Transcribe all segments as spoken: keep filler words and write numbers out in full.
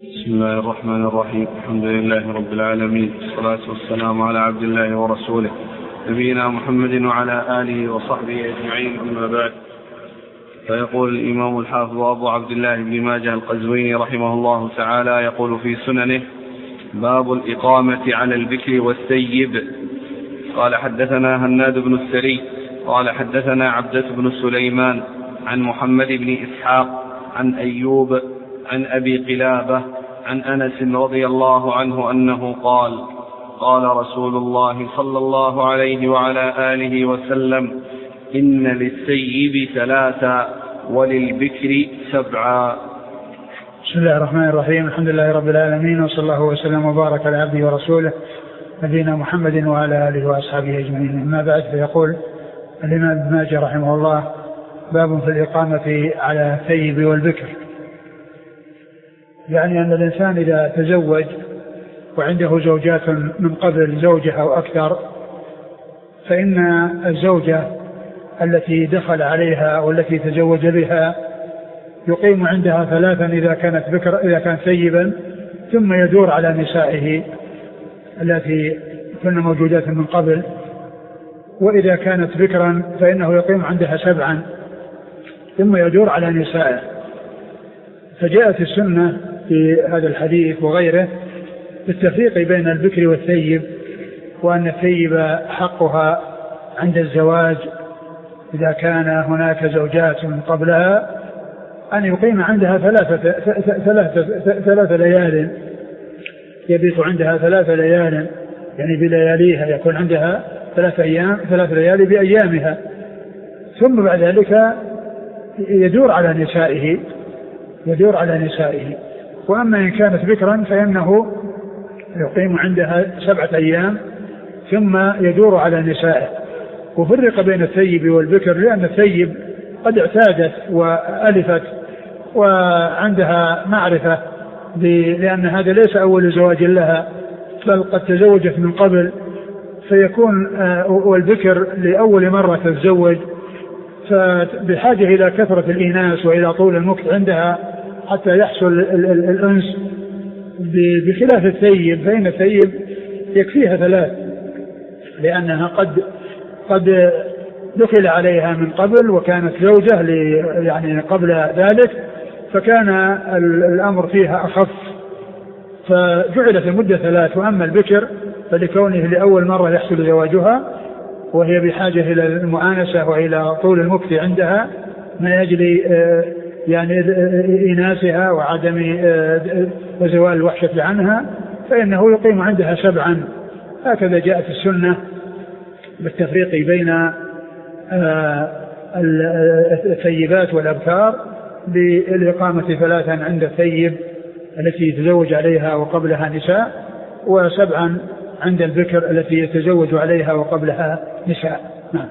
بسم الله الرحمن الرحيم. الحمد لله رب العالمين، والصلاة والسلام على عبد الله ورسوله نبينا محمد وعلى آله وصحبه أجمعين، أما بعد. فيقول الإمام الحافظ أبو عبد الله بن ماجه القزويني رحمه الله تعالى يقول في سننه: باب الإقامة على البكر والثيب. قال حدثنا هناد بن السري قال حدثنا عبدة بن سليمان عن محمد بن إسحاق عن أيوب عن أبي قلابة عن أنس رضي الله عنه أنه قال: قال رسول الله صلى الله عليه وعلى آله وسلم: إن للثيب ثلاثا وللبكر سبعا. بسم الله الرحمن الرحيم. الحمد لله رب العالمين، وصلى الله وسلم وبارك على عبده ورسوله نبينا محمد وعلى آله وأصحابه أجمعين، أما بعد. فيقول الإمام ابن ماجه رحمه الله: باب في الإقامة على الثيب والبكر. يعني أن الإنسان إذا تزوج وعنده زوجات من قبل زوجة أو أكثر، فإن الزوجة التي دخل عليها والتي تزوج بها يقيم عندها ثلاثا إذا كانت بكر إذا كان ثيبا، ثم يدور على نسائه التي كن موجودات من قبل، وإذا كانت بكرا فإنه يقيم عندها سبعا ثم يدور على نسائه. فجاءت السنة في هذا الحديث وغيره بالتفريق بين البكر والثيب، وأن الثيب حقها عند الزواج إذا كان هناك زوجات من قبلها أن يقيم عندها ثلاثة, ثلاثة, ثلاثة ليال، يبيت عندها ثلاثة ليال يعني بلياليها، يكون عندها ثلاثة أيام ثلاثة ليالي بأيامها، ثم بعد ذلك يدور على نسائه يدور على نسائه. وأما إن كانت بكرا فإنه يقيم عندها سبعة أيام ثم يدور على نسائه. وفرق بين الثيب والبكر لأن الثيب قد اعتادت وألفت وعندها معرفة، لأن هذا ليس أول زواج لها، بل قد تزوجت من قبل، فيكون والبكر لأول مرة تتزوج، فبحاجة إلى كثرة الإناث وإلى طول المكث عندها حتى يحصل الأنس، بخلاف الثيب فإن الثيب يكفيها ثلاث، لأنها قد قد دخل عليها من قبل وكانت زوجة يعني قبل ذلك، فكان الأمر فيها أخف، فجعلت المدة ثلاث. وأما البكر فلكونه لأول مرة يحصل زواجها وهي بحاجة إلى المؤانسة وإلى طول المكث عندها ما يجري يعني إناسها وعدم وزوال الوحشة عنها، فإنه يقيم عندها سبعا. هكذا جاءت السنة بالتفريق بين الثيبات والأبكار بالإقامة ثلاثا عند الثيب التي يتزوج عليها وقبلها نساء، وسبعا عند البكر التي يتزوج عليها وقبلها نساء. نعم.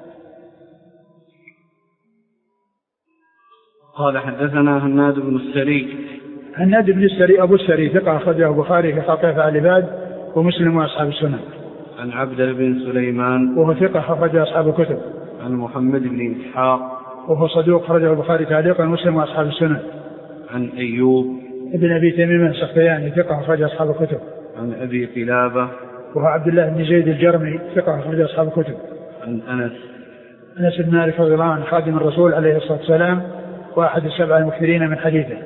قال حدثنا هناد بن السري. هناد بن السري أبو السري ثقة أخرجه البخاري في خلق أفعال العباد ومسلم وأصحاب السنن. عن عبد بن سليمان وهو ثقة أخرج أصحاب الكتب. عن محمد بن إسحاق وهو صدوق أخرجه البخاري تعليقا ومسلم وأصحاب السنن. عن أيوب ابن أبي تميم السختياني ثقة أخرج أصحاب الكتب. عن أبي قلابة وهو عبد الله بن زيد الجرمي ثقة أخرج أصحاب الكتب. عن أنس أنس بن مالك رضي الله عنه خادم الرسول عليه الصلاة والسلام وأحد السبع المكثرين من حديثه.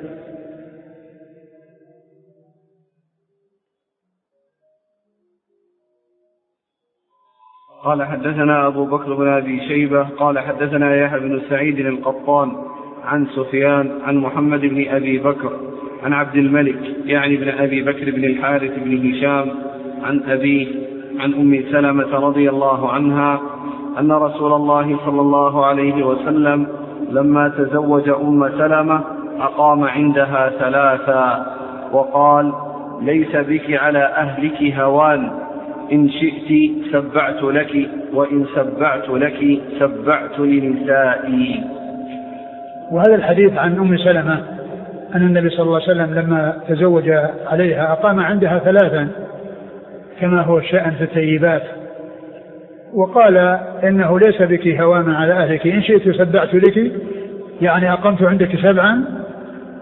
قال حدثنا أبو بكر بن أبي شيبة قال حدثنا يحيى بن سعيد القطان عن سفيان عن محمد بن أبي بكر عن عبد الملك يعني بن أبي بكر بن الحارث بن هشام عن أبيه عن أم سلمة رضي الله عنها أن رسول الله صلى الله عليه وسلم لما تزوج أم سلمة أقام عندها ثلاثا وقال: ليس بك على أهلك هوان، إن شئت سبعت لك، وإن سبعت لك سبعت لنسائي. وهذا الحديث عن أم سلمة أن النبي صلى الله عليه وسلم لما تزوج عليها أقام عندها ثلاثا كما هو الشأن في الثيبات، وقال إنه ليس بك هوان على أهلك، إن شئت سبعت لك، يعني أقمت عندك سبعا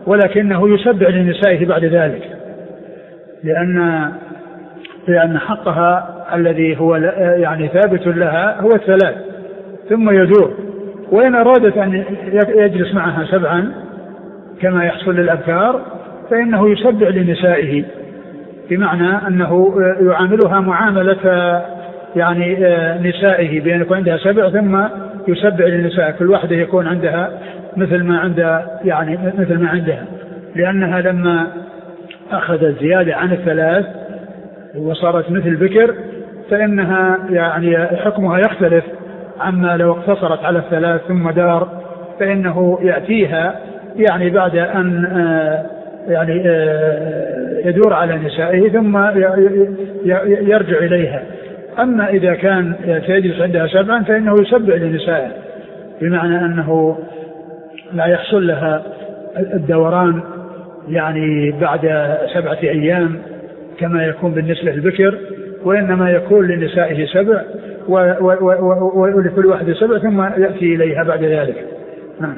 ولكنه يسبع لنسائه بعد ذلك، لأن لأن حقها الذي هو يعني ثابت لها هو الثلاث ثم يدور. وإن أرادت أن يجلس معها سبعا كما يحصل للأبكار فإنه يسبع لنسائه، بمعنى أنه يعاملها معاملة يعني نسائه، بأن يكون عندها سبع ثم يسبع للنساء، كل واحدة يكون عندها مثل ما عندها يعني مثل ما عندها، لأنها لما أخذت زيادة عن الثلاث وصارت مثل بكر فإنها يعني حكمها يختلف عما لو اقتصرت على الثلاث ثم دار، فإنه يأتيها يعني بعد أن يعني يدور على نسائه ثم يرجع إليها. أما إذا كان سيجلس عندها سبعا فإنه يسبع لنسائه، بمعنى أنه لا يحصل لها الدوران يعني بعد سبعة أيام كما يكون بالنسبة للبكر، وإنما يكون لنسائه سبع ولكل واحد سبع ثم يأتي إليها بعد ذلك. نعم.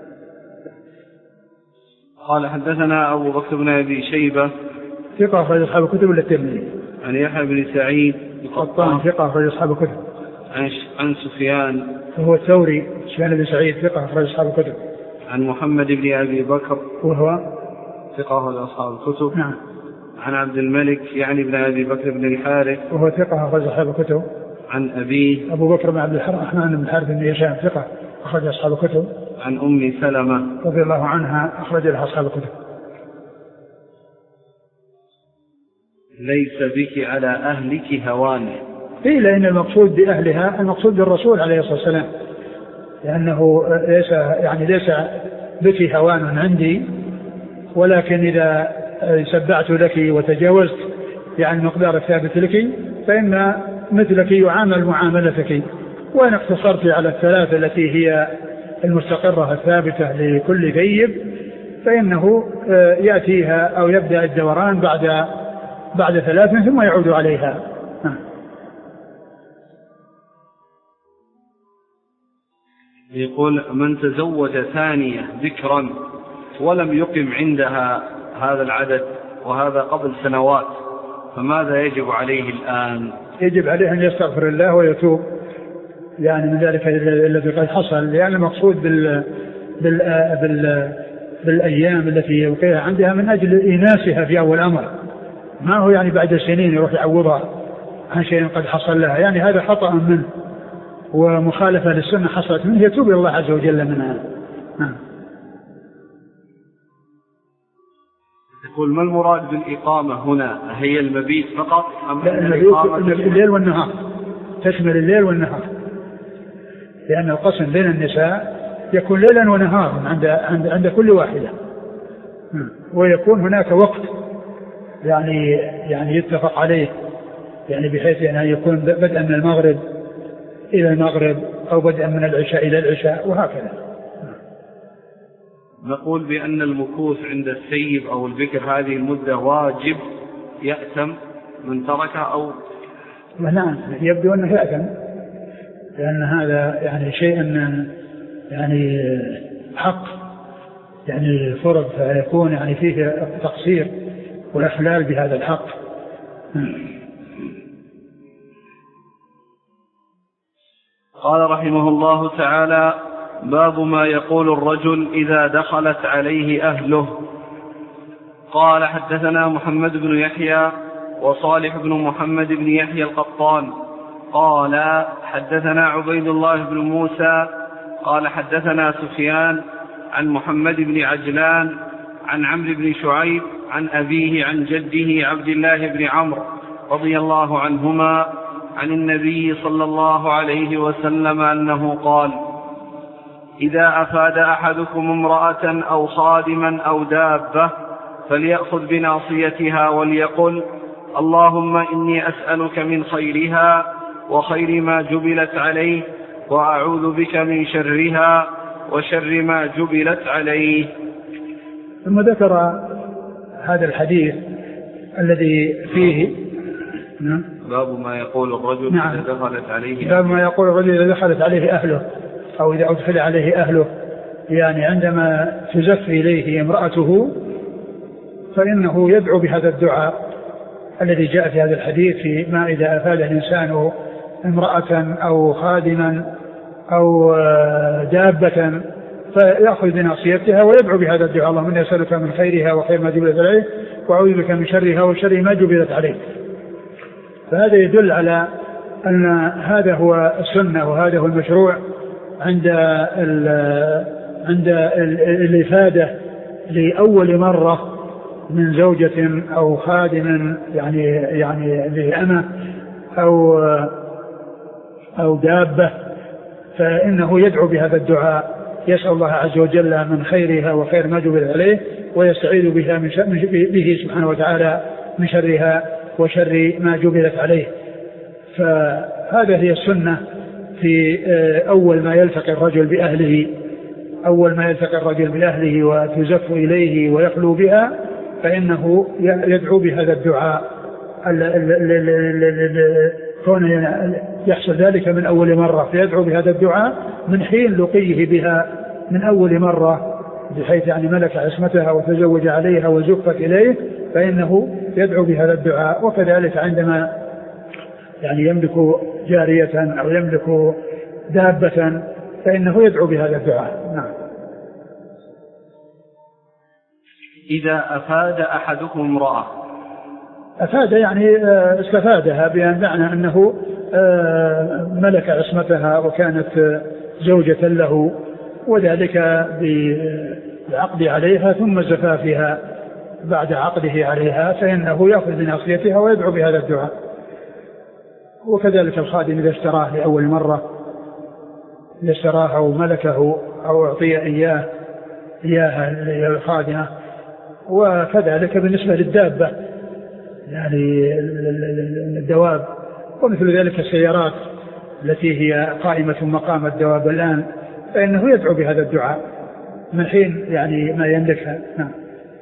قال حدثنا أبو بكر بن أبي شيبة ثقة أخرج أصحاب الكتب ولا الترمذي؟ عن يحيى بن سعيد القطان ثقة أخرج أصحاب الكتب. عن سفيان وهو الثوري سفيان بن سعيد ثقة أخرج أصحاب الكتب. عن محمد بن أبي بكر وهو ثقة أخرج أصحاب الكتب. نعم. عن عبد الملك يعني بن أبي بكر بن الحارث وهو ثقة أخرج أصحاب الكتب. عن أبيه أبو بكر بن عبد الرحمن بن الحارث بن هشام ثقة أخرج أصحاب الكتب. عن أم سلمة رضي الله عنها أخرج لها أصحاب الكتب. ليس بك على أهلك هوان. قيل إن المقصود بأهلها المقصود بالرسول عليه الصلاة والسلام، لأنه ليس يعني ليس بك هوان عندي، ولكن إذا سبعت لك وتجاوزت يعني المقدار الثابت لك فإن مثلك يعامل معاملتك، وإن اقتصرت على الثلاثة التي هي المستقرة الثابتة لكل ثيب فإنه يأتيها أو يبدأ الدوران بعد بعد ثلاث ثم يعود عليها. يقول من تزوج ثانية ذكرا ولم يقم عندها هذا العدد وهذا قبل سنوات فماذا يجب عليه الآن؟ يجب عليه أن يستغفر الله ويتوب يعني من ذلك الذي قد حصل، لأن المقصود بال... بال... بال... بالأيام التي يوقعها عندها من أجل إناسها في أول أمر، ما هو يعني بعد سنين يروح يعوضها عن شيء قد حصل لها، يعني هذا خطأ منه ومخالفة للسنة حصلت منه، يتوب إلى الله عز وجل منها. نعم. يقول ما المراد بالإقامة هنا؟ هي المبيت فقط أم المبيت الليل والنهار؟ تشمل الليل والنهار، لأن القسم بين النساء يكون ليلا ونهارا عند عند عند كل واحدة، ويكون هناك وقت يعني يعني يتفق عليه، يعني بحيث أن يكون بدءا من المغرب إلى المغرب أو بدءا من العشاء إلى العشاء وهكذا. نقول بأن المكوث عند السيب أو البكر هذه المدة واجب يأثم من تركها أو نعم يبدو أنه يأثم، لأن هذا يعني شيء يعني حق يعني فرض، فيكون يعني فيه تقصير والإخلال بهذا الحق. قال رحمه الله تعالى باب ما يقول الرجل إذا دخلت عليه أهله. قال حدثنا محمد بن يحيى وصالح بن محمد بن يحيى القطان قال حدثنا عبيد الله بن موسى قال حدثنا سفيان عن محمد بن عجلان عن عمرو بن شعيب عن أبيه عن جده عبد الله بن عمرو رضي الله عنهما عن النبي صلى الله عليه وسلم أنه قال إذا أفاد أحدكم امرأة أو خادما أو دابة فليأخذ بناصيتها وليقل اللهم إني أسألك من خيرها وخير ما جبلت عليه وأعوذ بك من شرها وشر ما جبلت عليه. ثم ذكر هذا الحديث الذي فيه نعم باب ما يقول الرجل نعم. إذا دخلت عليه باب ما يقول الرجل إذا دخلت عليه أهله أو إذا أدخل عليه أهله، يعني عندما تزف إليه امرأته فإنه يدعو بهذا الدعاء الذي جاء في هذا الحديث في ما إذا أفاد الإنسان امرأة أو خادما أو دابة فيأخذ بناصيتها ويدعو بهذا الدعاء: اللهم إني أسألك من خيرها وخير ما جبلت عليه وأعوذ بك من شرها وشر ما جبلت عليه. فهذا يدل على أن هذا هو السنة وهذا هو المشروع عند عند الإفادة لأول مرة من زوجة أو خادم يعني يعني لأمة أو أو دابة، فإنه يدعو بهذا الدعاء يسأل الله عز وجل من خيرها وخير ما جبل عليه ويستعيذ بها من به سبحانه وتعالى من شرها وشر ما جبلت عليه. فهذا هي السنة في أول ما يلتقي الرجل بأهله أول ما يلتقي الرجل بأهله وتزف إليه ويخلو بها فإنه يدعو بهذا الدعاء كون يحصل ذلك من أول مرة، فيدعو بهذا الدعاء من حين لقيه بها من أول مرة بحيث يعني ملك عصمتها وتزوج عليها وزفت إليه فإنه يدعو بهذا الدعاء. وكذلك عندما يعني يملك جارية أو يملك دابة فإنه يدعو بهذا الدعاء. نعم. إذا أفاد أحدكم امرأة، أفاد يعني استفادها بمعنى أنه ملك عصمتها وكانت زوجة له وذلك بالعقد عليها ثم زفافها بعد عقده عليها فإنه يأخذ بناصيتها ويدعو بهذا الدعاء. وكذلك الخادم إذا اشتراه لأول مرة إذا اشتراه أو ملكه أو أعطي إياه إياها الخادمة. وكذلك بالنسبة للدابة يعني الدواب ومثل ذلك السيارات التي هي قائمة مقام الدواب الآن فإنه يدعو بهذا الدعاء من حين يعني ما يملكها. نعم.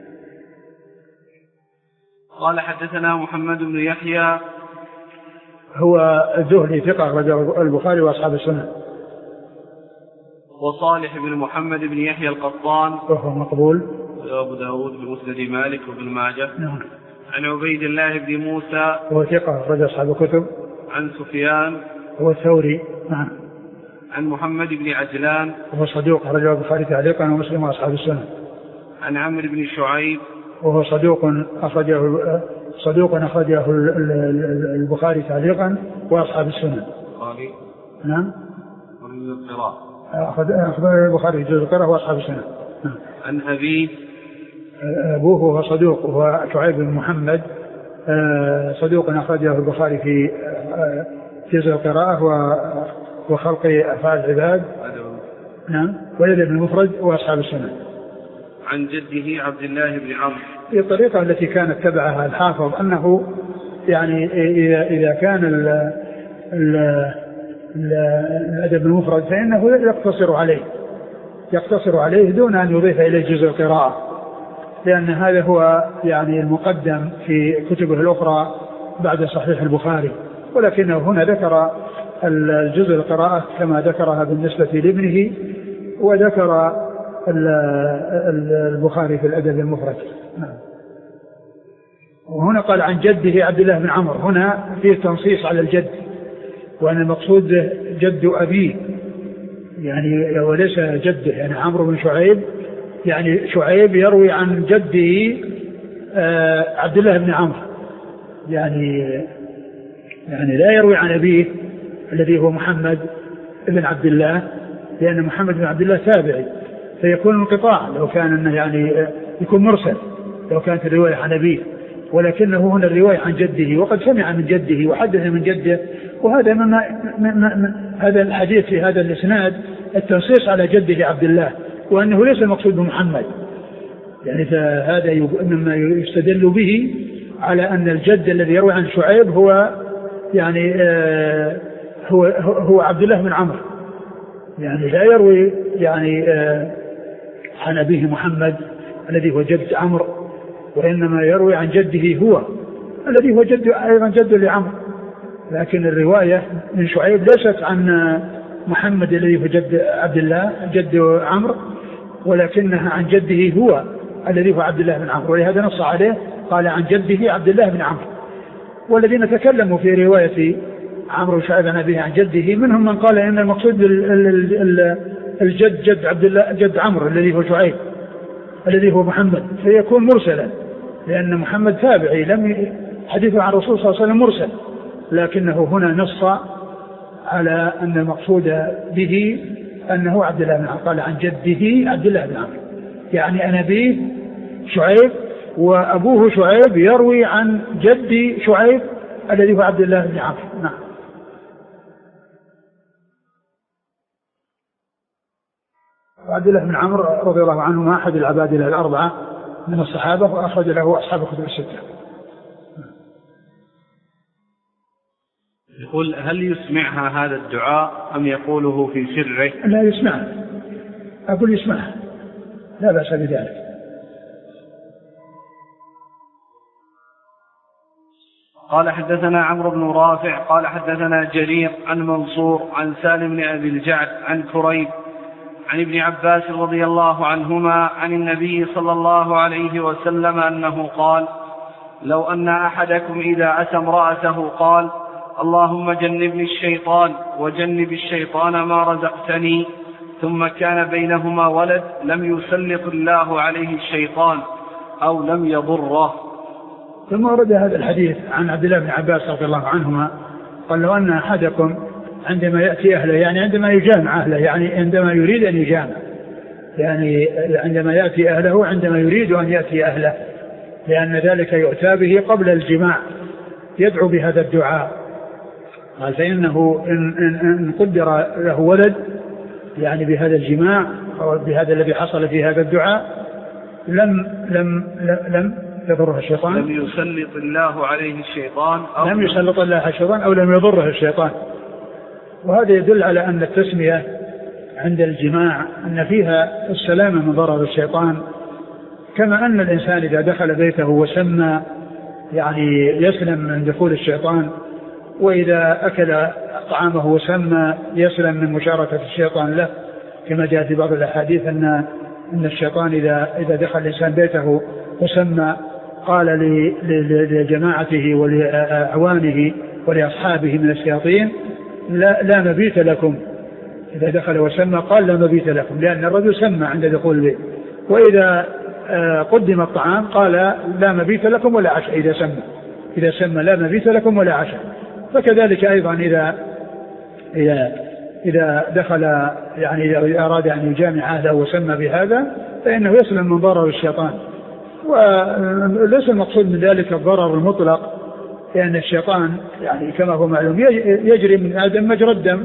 قال حدثنا محمد بن يحيى هو الزهري ثقة رجل البخاري وأصحاب السنة. وصالح بن محمد بن يحيى القطان وهو مقبول. وأبو داود بمسند مالك وابن ماجه. نعم. عن عبيد الله بن موسى وهو ثقة رجل أصحاب الكتب. عن سفيان هو الثوري. نعم. عن محمد بن عجلان وهو صدوق رجل البخاري تعليقا ومسلم وأصحاب السنة. عن عمرو بن شعيب وهو صدوق أخرجه صدوق أخرجه البخاري تعليقا وأصحاب السنة. البخاري. نعم. ومن القراءة. أخذ البخاري جزء القراءة وأصحاب السنة. نعم. عن أبيه. أبوه هو صدوق وهو شعيب بن محمد صدوق أخرجه البخاري في جزء القراءة وخلق أفعال العباد. نعم. ولد ابن المفرد وأصحاب السنة. عن جده عبد الله بن عمرو. في الطريقة التي كانت تبعها الحافظ أنه يعني إذا إذا كان ال ال الأدب المفرد فإنه يقتصر عليه يقتصر عليه دون أن يضيف إليه جزء القراءة، لأن هذا هو يعني المقدم في كتبه الأخرى بعد صحيح البخاري، ولكنه هنا ذكر الجزء القراءة كما ذكرها بالنسبة لابنه وذكر البخاري في الأدب المفرد. وهنا قال عن جده عبد الله بن عمرو، هنا فيه تنصيص على الجد وأن المقصود جد أبيه يعني وليس جده، يعني عمرو بن شعيب يعني شعيب يروي عن جده عبد الله بن عمرو يعني يعني لا يروي عن أبيه الذي هو محمد بن عبد الله، لأن محمد بن عبد الله تابعي فيكون انقطاع لو كان يعني يكون مرسل لو كانت الرواية عن أبيه، ولكنه هنا الرواية عن جده وقد سمع من جده وحدث من جده. وهذا مما هذا الحديث في هذا الإسناد التنصيص على جده عبد الله وأنه ليس المقصود بمحمد، يعني فهذا مما يستدل به على أن الجد الذي يروي عن شعيب هو يعني آه هو هو عبد الله بن عمرو، يعني لا يروي يعني آه عن أبيه محمد الذي هو جد عمرو، وإنما يروي عن جده هو الذي هو جد أيضا جد لعمرو، لكن الرواية من شعيب ليست عن محمد الذي هو جد عبد الله جد عمرو، ولكنها عن جده هو الذي هو عبد الله بن عمرو، ولهذا نص عليه قال عن جده عبد الله بن عمرو. والذين تكلموا في رواية عمرو شعيب عن أبيه عن جده منهم من قال إن المقصود الجد جد عبد الله جد عمرو الذي هو شعيب الذي هو محمد، فيكون مرسلا لأن محمد تابعي لم حديثه عن الرسول صلى الله عليه وسلم مرسل، لكنه هنا نص على أن المقصود به أنه عبد الله بن عمرو، قال عن جده عبد الله بن عمرو، يعني أنا أبيه شعيب وأبوه شعيب يروي عن جدي شعيب الذي هو عبد الله بن عمرو. نعم. وعبد الله بن عمرو رضي الله عنهما أحد العبادلة الأربعة من الصحابة، وأخرج له أصحاب الكتب الستة. يقول هل يسمعها هذا الدعاء أم يقوله في سره؟ لا يسمعها، أقول يسمعها لا بأس بذلك. قال حدثنا عمرو بن رافع قال حدثنا جرير عن منصور عن سالم بن أبي الجعد عن كريب عن ابن عباس رضي الله عنهما عن النبي صلى الله عليه وسلم أنه قال: لو أن أحدكم إذا أتى امرأته قال: اللهم جنبني الشيطان وجنب الشيطان ما رزقتني، ثم كان بينهما ولد، لم يسلط الله عليه الشيطان أو لم يضره. ثم ورد هذا الحديث عن عبد الله بن عباس رضي الله عنهما قال: لو أن أحدكم عندما يأتي أهله، يعني عندما يجامع أهله، يعني عندما يريد أن يجامع، يعني عندما يأتي أهله عندما يريد أن يأتي أهله، لأن ذلك يؤتى به قبل الجماع، يدعو بهذا الدعاء. قال: فإنه إن, إن, إن قدر له ولد يعني بهذا الجماع أو بهذا الذي حصل في هذا الدعاء لم لم لم يضره الشيطان، لم يسلط الله عليه الشيطان أو لم يسلط الله عليه الشيطان أو لم يضره الشيطان. وهذا يدل على أن التسمية عند الجماع أن فيها السلامة من ضرر الشيطان، كما أن الإنسان إذا دخل بيته وسمى يعني يسلم من دخول الشيطان، وإذا أكل طعامه وسمى يسلم من مشاركة الشيطان له، كما جاء في بعض الأحاديث أن أن الشيطان إذا إذا دخل الإنسان بيته وسمى قال لجماعته ولأعوانه ولأصحابه من الشياطين: لا, لا مبيت لكم. إذا دخل وسمى قال: لا مبيت لكم، لأن الرجل سمى عند دخول البيت. وإذا قدم الطعام قال: لا مبيت لكم ولا عشاء. إذا سمى إذا سمى لا مبيت لكم ولا عشاء. فكذلك أيضا إذا إذا إذا دخل يعني إذا أراد أن يجامع أهله وسمى بهذا فإنه يسلم من ضرر الشيطان. وليس المقصود من ذلك الضرر المطلق، لأن الشيطان يعني كما هو معلوم يجري من آدم مجرى الدم،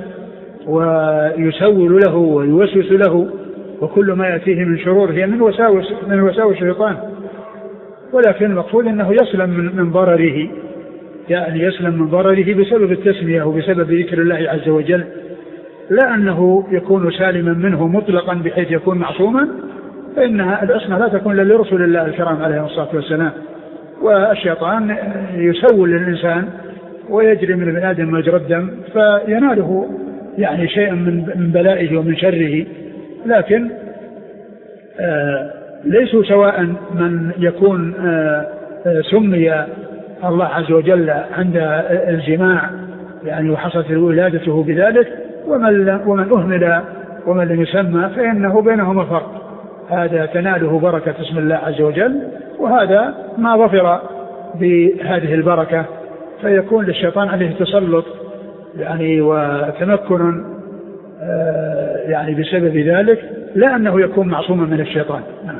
ويسول له ويوسوس له، وكل ما يأتيه من شرور هي من وساوس من وساوس الشيطان. ولكن المقصود أنه يسلم من, من ضرره، يعني يسلم من ضرره بسبب التسمية وبسبب ذكر الله عز وجل، لا أنه يكون سالما منه مطلقا بحيث يكون معصوما، فإنها العصمة لا تكون إلا لرسل الله الكرام عليه الصلاة والسلام. والشيطان يسول للإنسان ويجري من ابن آدم مجرى الدم، فيناله يعني شيئا من بلائه ومن شره. لكن آه ليسوا سواء من يكون آه آه سمي الله عز وجل عند الجماع يعني وحصلت ولادته بذلك، ومن, ومن أهمل ومن لم يسمى، فإنه بينهما فرق. هذا تناله بركة اسم الله عز وجل، وهذا ما ظفر بهذه البركة، فيكون للشيطان عليه تسلط يعني وتمكن يعني بسبب ذلك، لا أنه يكون معصوما من الشيطان.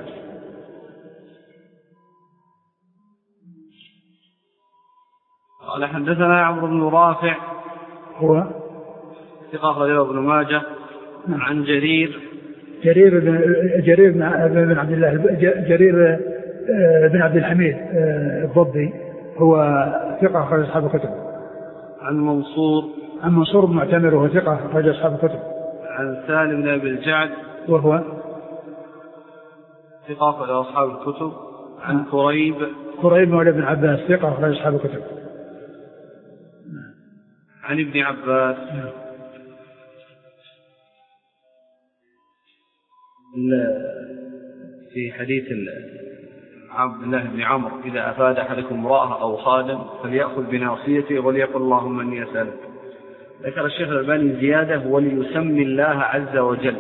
قال حدثنا عمرو بن رافع هو ثقة أخرجه ابن ماجه عن جرير جرير بن جرير بن عبد الله جرير بن عبد الحميد الضبي، هو ثقة أخرج أصحاب الكتب. عن منصور عن منصور بن معتمر وهو ثقة أخرج أصحاب الكتب. عن سالم بن أبي الجعد وهو ثقة أخرج أصحاب الكتب. عن كريب كريب مولى ابن عباس ثقة أخرج أصحاب الكتب. عن ابن عباس في حديث عبد الله بن عمرو إذا أفاد أحدكم امرأة أو خادم فليأخذ بناصيته وليقل اللهم إني أسألك. ذكر الشيخ الألباني زيادة وليسمي الله عز وجل.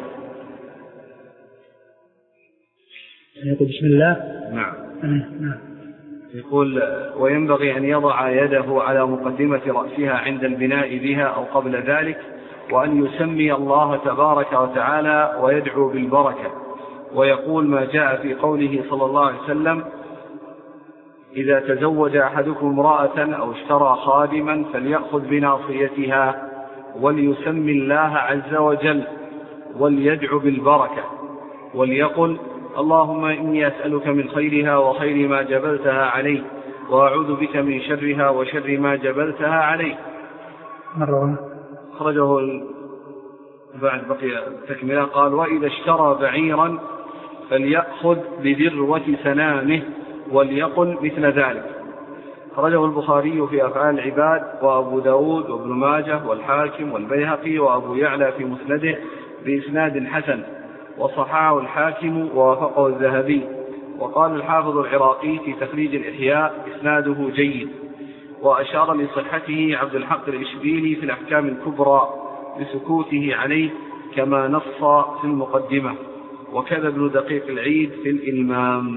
يقول بسم الله. نعم. نعم. يقول وينبغي أن يضع يده على مقدمة رأسها عند البناء بها أو قبل ذلك، وأن يسمي الله تبارك وتعالى ويدعو بالبركة، ويقول ما جاء في قوله صلى الله عليه وسلم إذا تزوج أحدكم امرأة أو اشترى خادما فليأخذ بناصيتها وليسمي الله عز وجل وليدعو بالبركة، وليقل اللهم إني أسألك من خيرها وخير ما جبلتها عليه، وأعوذ بك من شرها وشر ما جبلتها عليه. مرة خرجه بعد بقي تكملة قال وإذا اشترى بعيرا فليأخذ بذروة سنامه وليقل مثل ذلك. خرجه البخاري في أفعال العباد وأبو داود وابن ماجه والحاكم والبيهقي وأبو يعلى في مسنده بإسناد حسن، وصححه الحاكم ووافقه الذهبي. وقال الحافظ العراقي في تخريج الإحياء إسناده جيد، وأشار لصحته عبد الحق الإشبيلي في الأحكام الكبرى بسكوته عليه كما نص في المقدمة، وكذا ابن دقيق العيد في الإلمام.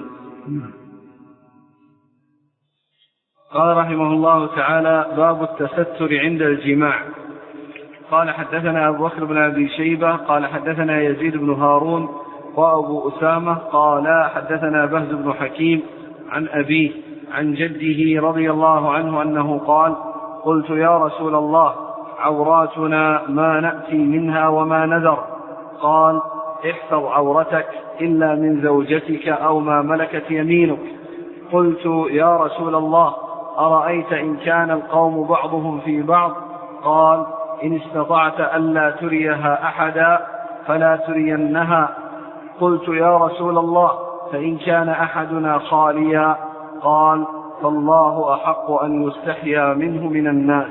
قال رحمه الله تعالى باب التستر عند الجماع. قال حدثنا أبو بكر بن أبي شيبة قال حدثنا يزيد بن هارون وأبو أسامة قال حدثنا بهز بن حكيم عن أبيه عن جده رضي الله عنه أنه قال قلت يا رسول الله عوراتنا ما نأتي منها وما نذر، قال احفظ عورتك إلا من زوجتك أو ما ملكت يمينك. قلت يا رسول الله أرأيت إن كان القوم بعضهم في بعض، قال إن استطعت ألا تريها أحدا فلا ترينها. قلت يا رسول الله فإن كان أحدنا خاليا، قال فالله أحق أن يستحيا منه من الناس.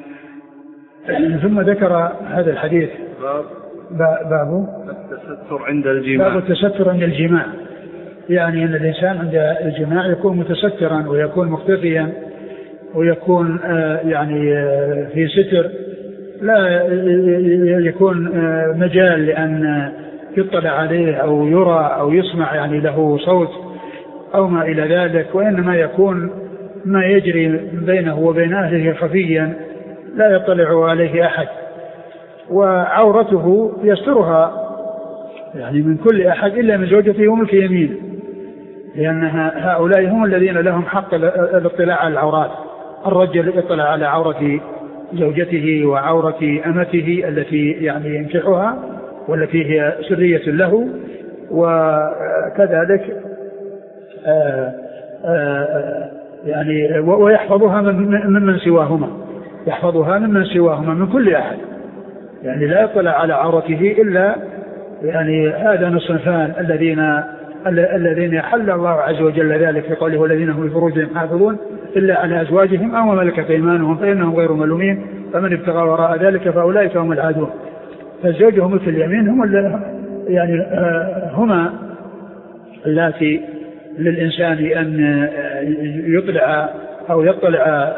ثم ذكر هذا الحديث باب التستر عند الجماع. باب التستر عند الجماع، يعني أن الإنسان عند الجماع يكون متسترا ويكون مختفيا ويكون يعني في ستر، لا يكون مجال لأن يطلع عليه أو يرى أو يسمع يعني له صوت أو ما إلى ذلك، وإنما يكون ما يجري بينه وبين أهله خفيا لا يطلع عليه أحد، وعورته يسترها يعني من كل أحد إلا من زوجته وملك يمين، لأن هؤلاء هم الذين لهم حق الاطلاع على العورات. الرجل يطلع على عورة زوجته وعورة أمته التي يعني ينكحها والتي هي سرية له، وكذلك آآ آآ يعني ويحفظها ممن سواهما، يحفظها ممن سواهما من كل أحد، يعني لا يطلع على عورته إلا يعني هذا الصنفان الذين الذين حل الله عز وجل ذلك في قوله والذين هم لفروجهم حافظون إلا على أزواجهم أو ملكت أيمانهم فإنهم غير ملومين فمن ابتغى وراء ذلك فأولئك هم العادون. فالزوج وملك اليمين هم يعني هما اللاتي للإنسان أن يطلع أو يطلع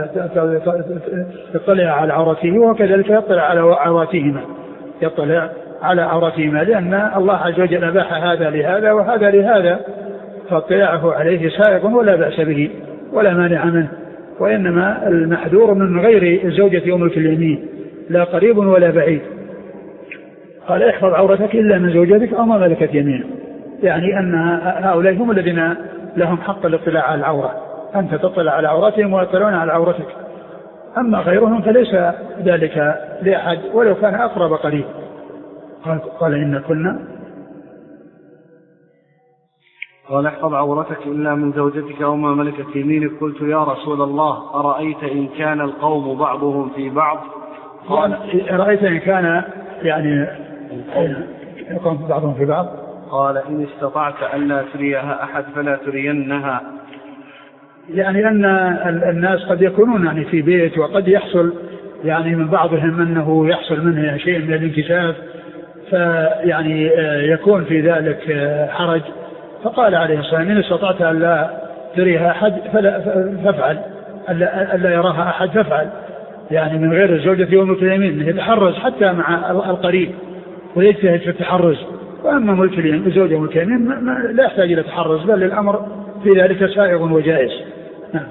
يطلع على عورته، وكذلك يطلع على عوراتهما يطلع على عورتهما، لأن الله عز وجل أباح هذا لهذا وهذا لهذا، فاطلاعه عليه سائغ ولا بأس به ولا مانع منه، وإنما المحذور من غير الزوجة وملك اليمين لا قريب ولا بعيد. قال احفظ عورتك إلا من زوجتك أو ما ملكت يمينك، يعني أن هؤلاء هم الذين لهم حق الاطلاع على العورة، أنت تطلع على عورتهم ويطلعون على عورتك، أما غيرهم فليس ذلك لأحد ولو كان أقرب قريب. قال إن كنا قال احفظ عورتك إلا من زوجتك أو ما ملكت يمينك. قلت يا رسول الله أرأيت إن كان القوم بعضهم في بعض، قال أرأيت إن كان يعني القوم بعضهم في بعض، قال إن استطعت ألا تريها أحد فلا ترينها، يعني أن الناس قد يكونون يعني في بيت وقد يحصل يعني من بعضهم أنه يحصل منه شيء من الانكشاف فيعني يكون في ذلك حرج. فقال عليه الصلاة والسلام: إن استطعت أن لا تريها أحد فافعل، ألا يراها أحد فافعل، يعني من غير الزوجة وملك اليمين، يتحرز حتى مع القريب ويجتهد في التحرز. وأما ملك اليمين الزوجة وملك اليمين لا يحتاج إلى تحرز، بل الأمر في ذلك سائغ وجائز. نعم.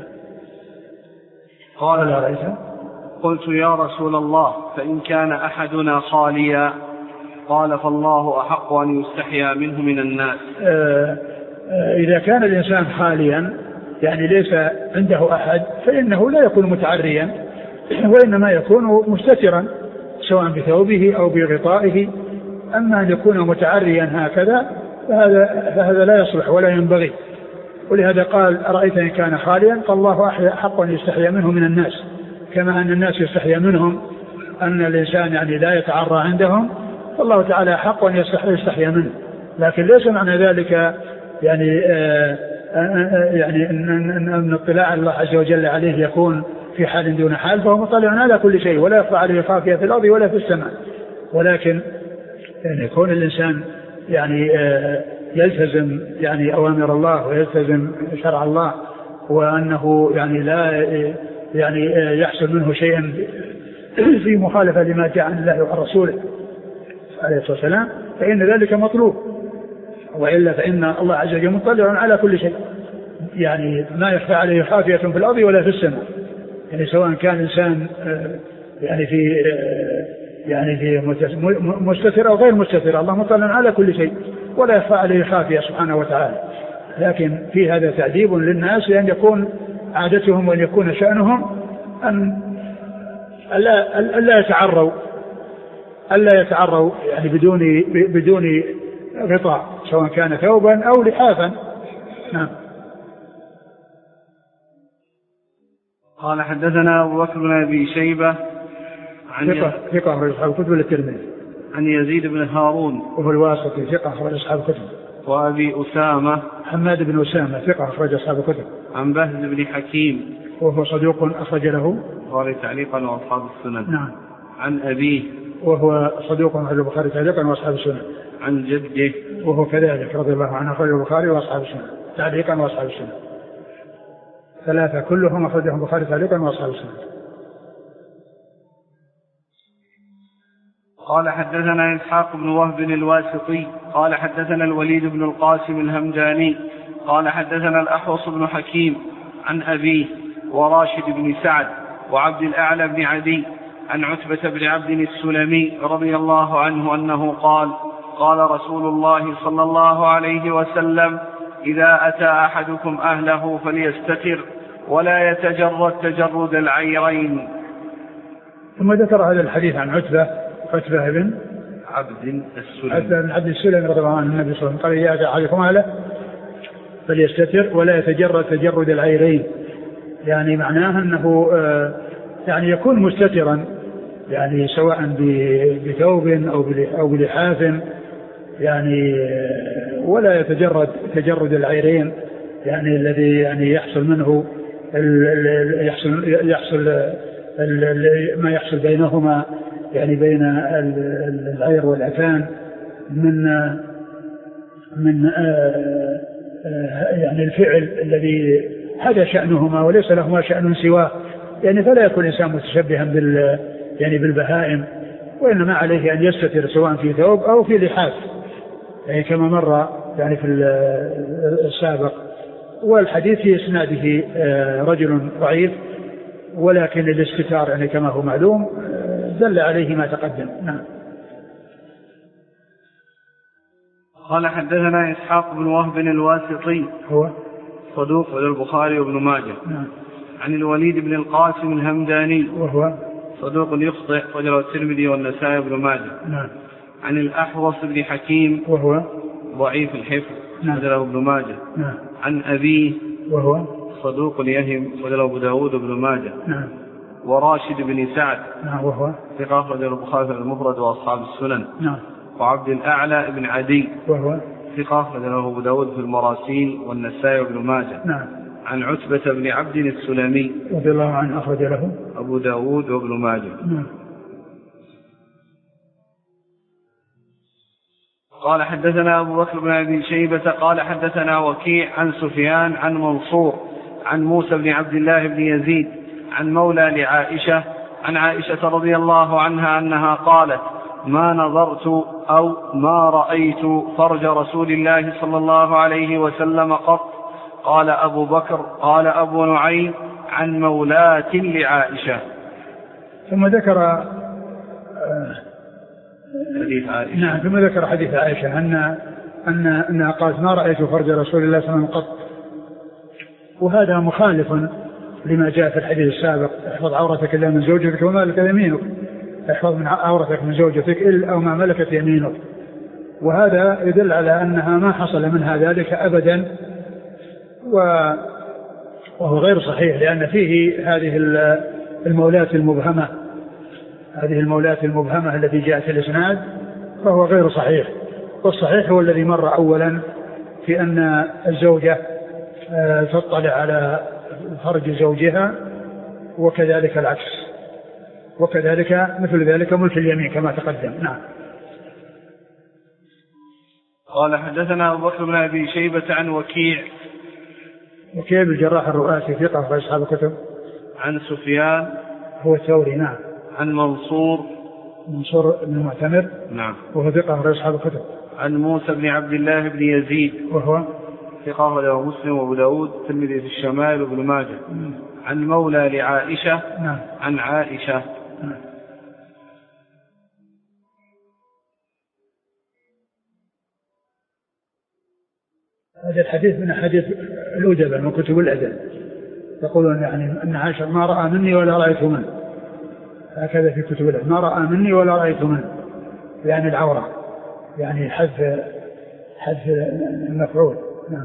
قال: لا رأيت. قلت: يا رسول الله، فإن كان أحدنا خاليا؟ قال: فالله أحق أن يستحيا منه من الناس. آه آه إذا كان الإنسان خاليا يعني ليس عنده أحد فإنه لا يكون متعريا، وإنما يكون مستترا سواء بثوبه أو بغطائه. أما أن يكون متعريا هكذا فهذا, فهذا لا يصلح ولا ينبغي. ولهذا قال: أرأيت إن كان خاليا؟ قال: الله أحق أن يستحيا منه من الناس، كما أن الناس يستحيا منهم أن الإنسان يعني لا يتعرى عندهم، فالله تعالى حق أن يستحيا منه. لكن ليس معنى ذلك يعني آآ آآ يعني أن اطلاع الله عز وجل عليه يكون في حال دون حال، فهو مطلع على كل شيء ولا يخفى عليه خافية في الأرض ولا في السماء. ولكن يعني يكون الإنسان يعني يلتزم يعني أوامر الله ويلتزم شرع الله، وأنه يعني لا يعني يحصل منه شيئا في مخالفة لما جاء عن الله وعن رسوله عليه الصلاة والسلام، فإن ذلك مطلوب. وإلا فإن الله عز وجل مطلع على كل شيء، يعني ما يخفى عليه خافية في الأرض ولا في السماء. يعني سواء كان إنسان يعني في يعني في مستتر أو غير مستتر، الله مطلع على كل شيء ولا يخفى عليه خافية سبحانه وتعالى. لكن في هذا تعذيب للناس لأن يكون عادتهم وأن يكون شأنهم أن ألا, ألا يتعروا ألا يتعروا يعني بدون بدون غطاء، سواء كان ثوبا أو لحافا. نعم. قال: حدثنا أبو بكر بن أبي شيبة عن ثقة ثقة أخرج أصحاب الكتب الترمذي. عن يزيد بن هارون وهو الواسطي ثقة أخرج أصحاب الكتب. وأبي أسامة حماد بن أسامة ثقة أخرج أصحاب الكتب. عن بهز بن حكيم وهو صدوق أخرج له البخاري تعليقا وأصحاب السنن. نعم. عن أبيه وهو صدوق أخرج البخاري تعليقا وأصحاب السنن. عن جده وهو كذلك رضي الله عنه أخرج البخاري وأصحاب السنن تعليقا وأصحاب السنن. ثلاثة كلهم أخرجهم البخاري تعليقا وأصحاب السنن. قال: حدثنا إسحاق بن وهب الواسطي قال: حدثنا الوليد بن القاسم الهمداني قال: حدثنا الأحوص بن حكيم عن أبيه وراشد بن سعد وعبد الأعلى بن عدي عن عتبة بن عبد السلمي رضي الله عنه أنه قال: قال رسول الله صلى الله عليه وسلم: إذا أتى أحدكم أهله فليستتر ولا يتجرد تجرد العيرين. ثم ذكر هذا الحديث عن عتبة عتبة بن عبد السلمي عتبة بن عبد السلمي رضي الله عنه النبي صلى الله عليه وسلم قال: إذا أتى أحدكم أهله فليستتر ولا يتجرد تجرد العيرين. يعني معناه أنه يعني يكون مستترا، يعني سواء بثوب أو بلحاف، يعني ولا يتجرد تجرد العيرين، يعني الذي يعني يحصل منه يحصل يحصل ما يحصل بينهما، يعني بين العير والعفان من من يعني الفعل الذي هذا شأنهما وليس لهما شأن سواه. يعني فلا يكون الإنسان متشبها بال يعني بالبهائم، وإنما عليه أن يستتر سواء في ثوب أو في لحاف، يعني كما مر يعني في السابق. والحديث في إسناده رجل ضعيف، ولكن الاستتار يعني كما هو معلوم دل عليه ما تقدم. نعم. قال: حدثنا إسحاق بن وهب الواسطي هو صدوق للبخاري وابن ماجه. نعم. عن الوليد بن القاسم الهمداني وهو صدوق يخطئ وجره الترمذي والنسائي وابن ماجه. نعم. عن الأحوص بن حكيم وهو ضعيف الحفظ نعم. وجره ابن ماجه. نعم. عن أبيه وهو صدوق يهم وجره أبو داود وابن ماجه. نعم. وراشد بن سعد نعم. وهو ثقة وجره البخاري المفرد وأصحاب السنن. نعم. وعبد الأعلى بن عدي وهو ثقة وجره أبو داود في المراسيل والنسائي وابن ماجه. نعم. عن عتبة بن عبد السلمي رضي الله عنه أخرج له أبو داود وابن ماجه. نعم. قال حدثنا أبو بكر بن أبي شيبة قال حدثنا وكيع عن سفيان عن منصور عن موسى بن عبد الله بن يزيد عن مولى لعائشة عن عائشة رضي الله عنها أنها قالت ما نظرت أو ما رأيت فرج رسول الله صلى الله عليه وسلم قط. قال أبو بكر قال أبو نعيم عن مولاة لعائشة. ثم ذكر حديث عائشة. نعم ثم ذكر حديث عائشة أن أن أنها قالت ما رأيت فرج رسول الله صلى الله عليه وسلم قط، وهذا مخالف لما جاء في الحديث السابق احفظ عورتك إلا من زوجتك وما ملكت يمينك، احفظ من عورتك من زوجتك إلا أو ما ملكت يمينك، وهذا يدل على أنها ما حصل منها ذلك أبدا، وهو غير صحيح لأن فيه هذه المولاة المبهمة هذه المولاة المبهمة التي جاءت في الإسناد، فهو غير صحيح. والصحيح هو الذي مر أولا في أن الزوجة تطلع على فرج زوجها، وكذلك العكس، وكذلك مثل ذلك ملك اليمين كما تقدم. نعم. قال حدثنا أبو بكر بن أبي شيبة عن وكيع وكيع الجراح الرؤاسي ثقة في أصحاب الكتب. عن سفيان هو الثوري. نعم. عن منصور منصور بن المعتمر. نعم. وهو ثقة في أصحاب الكتب. عن موسى بن عبد الله بن يزيد وهو ثقة له مسلم وأبو داود الترمذي في الشمائل وابن ماجه. عن مولى لعائشة. نعم. عن عائشة. نعم. هذا الحديث من حديث الأدب من كتب الأدب، يقولون يعني أن عائشة ما رأى مني ولا رأيت منه، هكذا في كتب الأدب، ما رأى مني ولا رأيت منه، يعني العورة، يعني حذف حذف المفعول. نعم.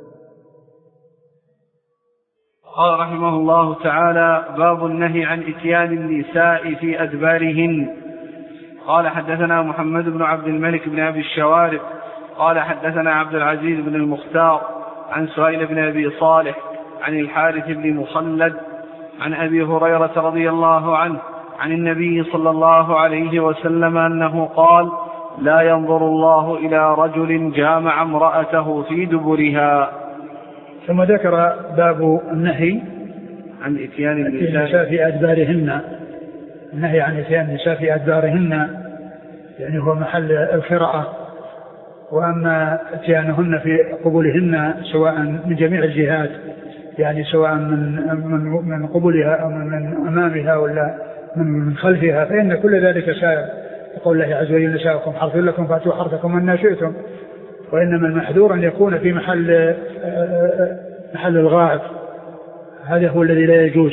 قال رحمه الله تعالى باب النهي عن إتيان النساء في أدبارهن. قال حدثنا محمد بن عبد الملك بن أبي الشوارب قال حدثنا عبد العزيز بن المختار عن سهيل بن أبي صالح عن الحارث بن مخلد عن أبي هريرة رضي الله عنه عن النبي صلى الله عليه وسلم أنه قال لا ينظر الله إلى رجل جامع امرأته في دبرها. ثم ذكر باب النهي عن إتيان النساء في أدبارهن، النهي عن إتيان النساء في أدبارهن يعني هو محل القراءة، وأما إتيانهن في قبولهن سواء من جميع الجهات، يعني سواء من من من قبولها أو من أمامها ولا من خلفها، فإن كل ذلك سائر. يقول الله عز وجل نساؤكم حرث لكم فأتوا حرثكم أن شئتم، وإنما المحذور أن يكون في محل محل الغائط، هذا هو الذي لا يجوز.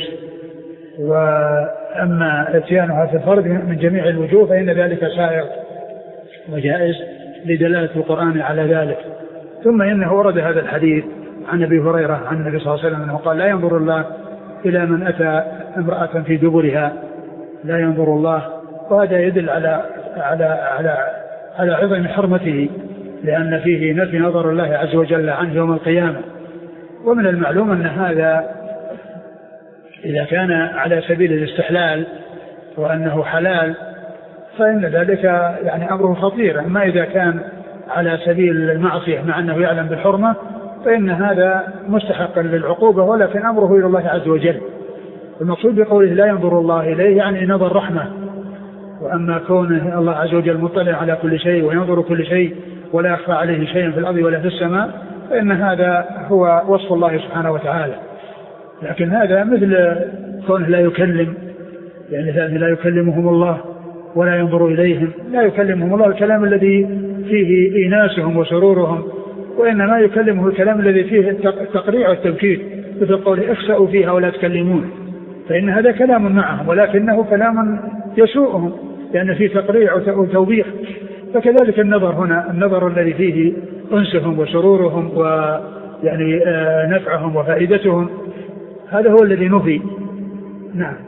وأما إتيانها في الفرد من جميع الوجوه فإن ذلك سائر وجائز لدلالة القرآن على ذلك. ثم إنه ورد هذا الحديث عن أبي هريرة عن النبي صلى الله عليه وسلم أنه قال لا ينظر الله إلى من أتى امرأة في دبرها، لا ينظر الله، وهذا يدل على على على على عظم حرمته، لأن فيه نفي نظر الله عز وجل عنه يوم القيامة. ومن المعلوم أن هذا إذا كان على سبيل الاستحلال وأنه حلال فإن ذلك يعني أمره خطير، أما إذا كان على سبيل المعصية مع أنه يعلم بالحرمة فإن هذا مستحق للعقوبة، ولكن أمره إلى الله عز وجل. المقصود بقوله لا ينظر الله إليه يعني نظر رحمة، وأما كونه الله عز وجل مطلع على كل شيء وينظر كل شيء ولا يخفى عليه شيء في الأرض ولا في السماء فإن هذا هو وصف الله سبحانه وتعالى. لكن هذا مثل كونه لا يكلم، يعني لا يكلمهم الله ولا ينظر إليهم، لا يكلمهم الله الكلام الذي فيه إيناسهم وسرورهم، وإنما يكلمه الكلام الذي فيه التقريع والتبكير، مثل قوله اخسأوا فيها ولا تكلمون، فإن هذا كلام معهم ولكنه كلام يسوءهم لأن فيه تقريع وتوبيخ. فكذلك النظر هنا، النظر الذي فيه أنسهم وسرورهم ويعني نفعهم وفائدتهم، هذا هو الذي نفي. نعم.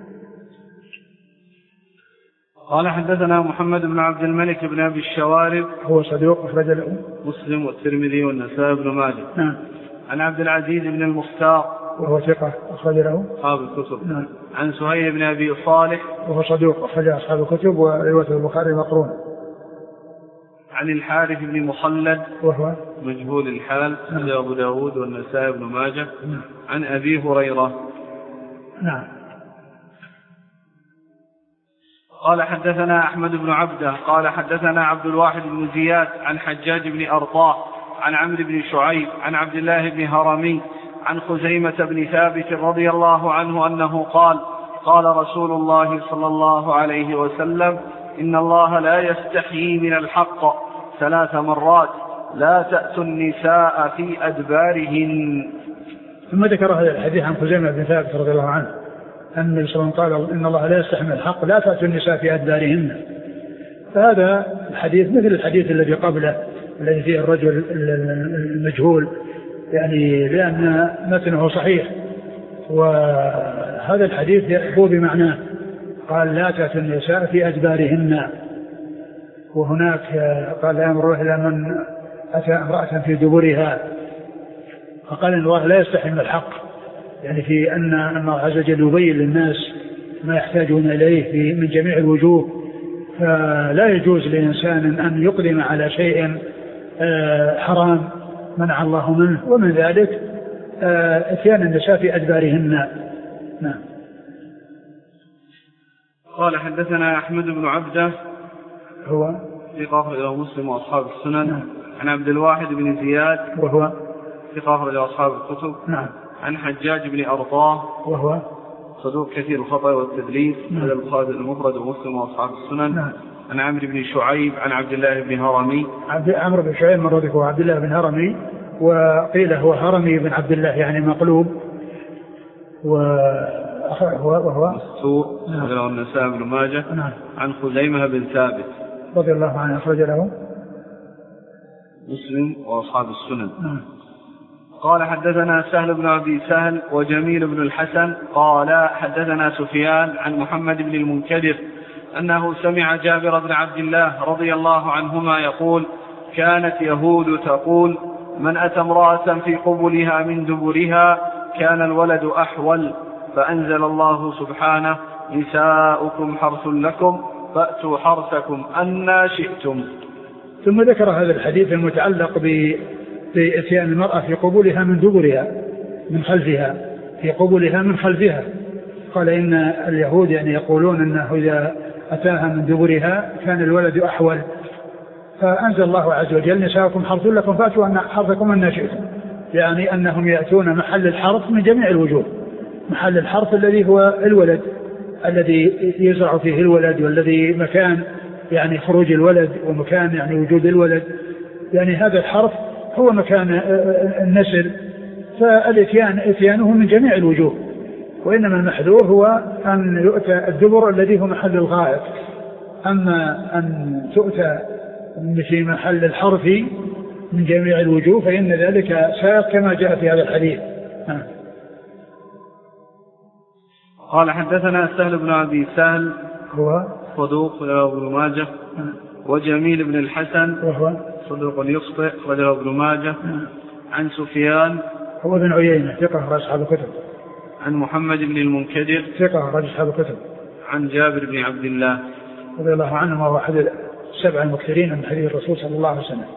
قال حدثنا محمد بن عبد الملك بن أبي الشوارب هو صدوق أخرج له مسلم والترمذي والنسائي بن ماجه. نعم. عن عبد العزيز بن المختار وهو ثقة أخرج له أصحاب الكتب. نعم. عن سهيل بن أبي صالح وهو صدوق أخرج أصحاب الكتب ورواية البخاري مقرون. عن الحارث بن مخلد وهو مجهول الحال أخرجه أبو داود والنسائي بن ماجه عن أبي هريرة. نعم. قال حدثنا أحمد بن عبده قال حدثنا عبد الواحد بن زياد عن حجاج بن أرطاه عن عمرو بن شعيب عن عبد الله بن هرمي عن خزيمة بن ثابت رضي الله عنه أنه قال قال رسول الله صلى الله عليه وسلم إن الله لا يستحيي من الحق ثلاث مرات لا تأتوا النساء في أدبارهن. ثم ذكر هذا الحديث عن خزيمة بن ثابت رضي الله عنه أن النبي صلى الله عليه وسلم قال إن الله لا يستحيي من الحق لا تأتوا النساء في أدبارهن. فهذا الحديث مثل الحديث الذي قبله الذي فيه الرجل المجهول يعني لأن متنه صحيح، وهذا الحديث هو بمعناه قال لا تأتوا النساء في أدبارهن. وهناك قال لا يمر إلى من أتى امرأة في دبرها، فقال إن الله لا يستحي من الحق يعني في أن الله عز وجل يبين للناس ما يحتاجون إليه في من جميع الوجوه، فلا يجوز لإنسان أن يقدم على شيء حرام منع الله منه، ومن ذلك اتيان النساء في أدبارهن. نعم. قال حدثنا أحمد بن عبده هو ثقة أخرجه مسلم وأصحاب السنن. نعم. عن عبد الواحد بن زياد وهو ثقة أخرجه أصحاب الكتب. نعم. عن حجاج بن أرطاه وهو صدوق كثير الخطأ والتدليس هذا البخاري المفرد ومسلم وأصحاب السنن. نعم. عن عمرو بن شعيب عن عبد الله بن هرمي عبد عمرو بن شعيب مرة ذكر عبد الله بن هرمي، وقيل هو هرمي بن عبد الله يعني مقلوب، وهو وهو مستور أخرجه النسائي بن ماجه. نعم. عن خزيمة بن ثابت رضي الله عنه أخرج له مسلم وأصحاب السنن. نعم. قال حدثنا سهل بن أبي سهل وجميل بن الحسن قال حدثنا سفيان عن محمد بن المنكدر أنه سمع جابر بن عبد الله رضي الله عنهما يقول كانت يهود تقول من أتى امرأة في قبلها من دبرها كان الولد أحول، فأنزل الله سبحانه نساؤكم حرث لكم فأتوا حرثكم أنى شئتم. ثم ذكر هذا الحديث المتعلق بإتيان المرأة في قبولها من دبرها من خلفها في قبولها من خلفها. قال إن اليهود يعني يقولون أنه إذا أتاها من دبرها كان الولد أحول، فأنزل الله عز وجل نساؤكم حرث لكم فأتوا حرثكم أنى شئتم، يعني أنهم يأتون محل الحرث من جميع الوجوه، محل الحرث الذي هو الولد الذي يزرع فيه الولد والذي مكان يعني خروج الولد ومكان يعني وجود الولد، يعني هذا الحرث هو مكان النسل، فالاتيان اتيانه من جميع الوجوه، وإنما المحذور هو أن يؤتى الدبر الذي هو محل الغائط، أما أن تؤتى في محل الحرث من جميع الوجوه فإن ذلك سائق كما جاء في هذا الحديث. قال حدثنا سهل بن أبي سهل هو صدوق ابن ماجه وجميل بن الحسن وهو صدوق يخطئ رجل ابن ماجه. عن سفيان هو بن عيينة ثقة رجل أصحاب الكتب. عن محمد بن المنكدر ثقة رجل أصحاب الكتب. عن جابر بن عبد الله رضي الله عنه وهو أحد السبع المكثرين من حديث الرسول صلى الله عليه وسلم.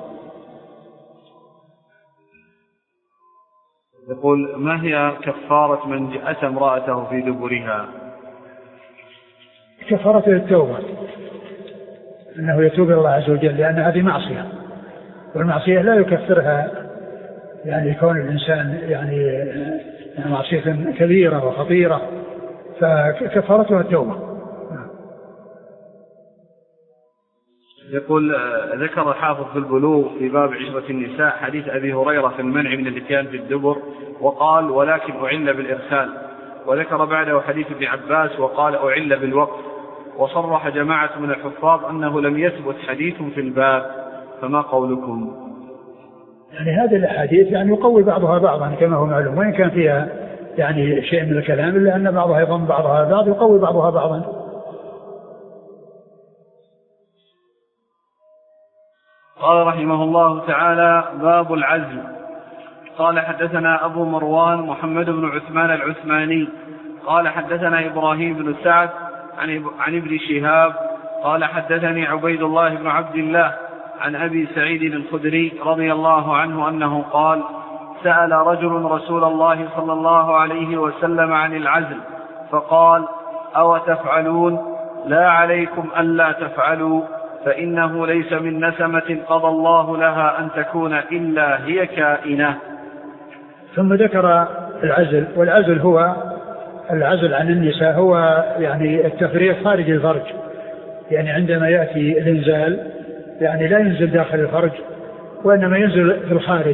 يقول ما هي كفارة من أتى امرأته في دبرها؟ كفارته التوبة، أنه يتوب إلى الله عز وجل، لأن هذه معصية، والمعصية لا يكفرها يعني كون الإنسان يعني, يعني معصية كبيرة وخطيرة، فكفارتها التوبة. يقول ذكر الحافظ في البلوغ في باب عشرة النساء حديث أبي هريرة في المنع من الاتيان في الدبر وقال ولكن أعل بالإرسال، وذكر بعده حديث ابن عباس وقال أعل بالوقف، وصرح جماعة من الحفاظ أنه لم يثبت حديث في الباب، فما قولكم؟ يعني هذه الأحاديث يعني يقوي بعضها بعضا كما هو معلوم، وإن كان فيها يعني شيء من الكلام إلا أن بعضها يضم بعضها بعض يقوي بعضها بعضا. قال رحمه الله تعالى باب العزل. قال حدثنا أبو مروان محمد بن عثمان العثماني قال حدثنا إبراهيم بن سعد عن ابن شهاب قال حدثني عبيد الله بن عبد الله عن أبي سعيد الخدري رضي الله عنه أنه قال: سأل رجل رسول الله صلى الله عليه وسلم عن العزل فقال: أو تفعلون؟ لا عليكم ألا تفعلوا، فإنه ليس من نسمة قضى الله لها أن تكون إلا هي كائنة. ثم ذكر العزل، والعزل هو العزل عن النساء، هو يعني التفريق خارج الفرج، يعني عندما يأتي الإنزال يعني لا ينزل داخل الفرج وإنما ينزل في الخارج،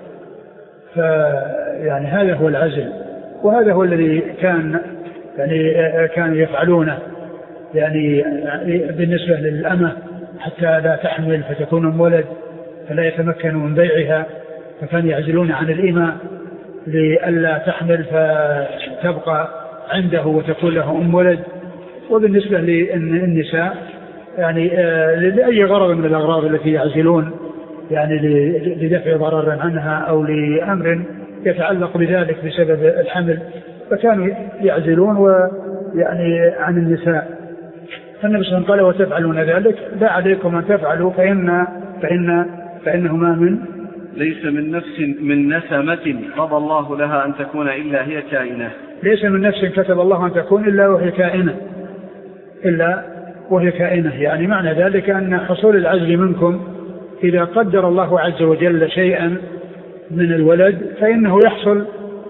فيعني هذا هو العزل، وهذا هو الذي كان يعني كانوا يفعلونه يعني بالنسبة للأمة حتى لا تحمل فتكون أم ولد فلا يتمكنوا من بيعها، فكانوا يعزلون عن الإماء لئلا تحمل فتبقى عنده وتكون له أم ولد. وبالنسبة للنساء يعني لأي غرض من الأغراض التي يعزلون يعني لدفع ضرر عنها أو لأمر يتعلق بذلك بسبب الحمل، فكانوا يعزلون ويعني عن النساء. فالنبي صلى الله عليه وسلم قال: وتفعلون ذلك لا عليكم أن تفعلوا، فإن فإن فإنه ما من ليس من نفس من نسمة قضى الله لها أن تكون إلا هي كائنة. ليس من نفس كتب الله أن تكون إلا وهي كائنة، إلا وهي كائنة. يعني معنى ذلك أن حصول العزل منكم إذا قدر الله عز وجل شيئا من الولد فإنه يحصل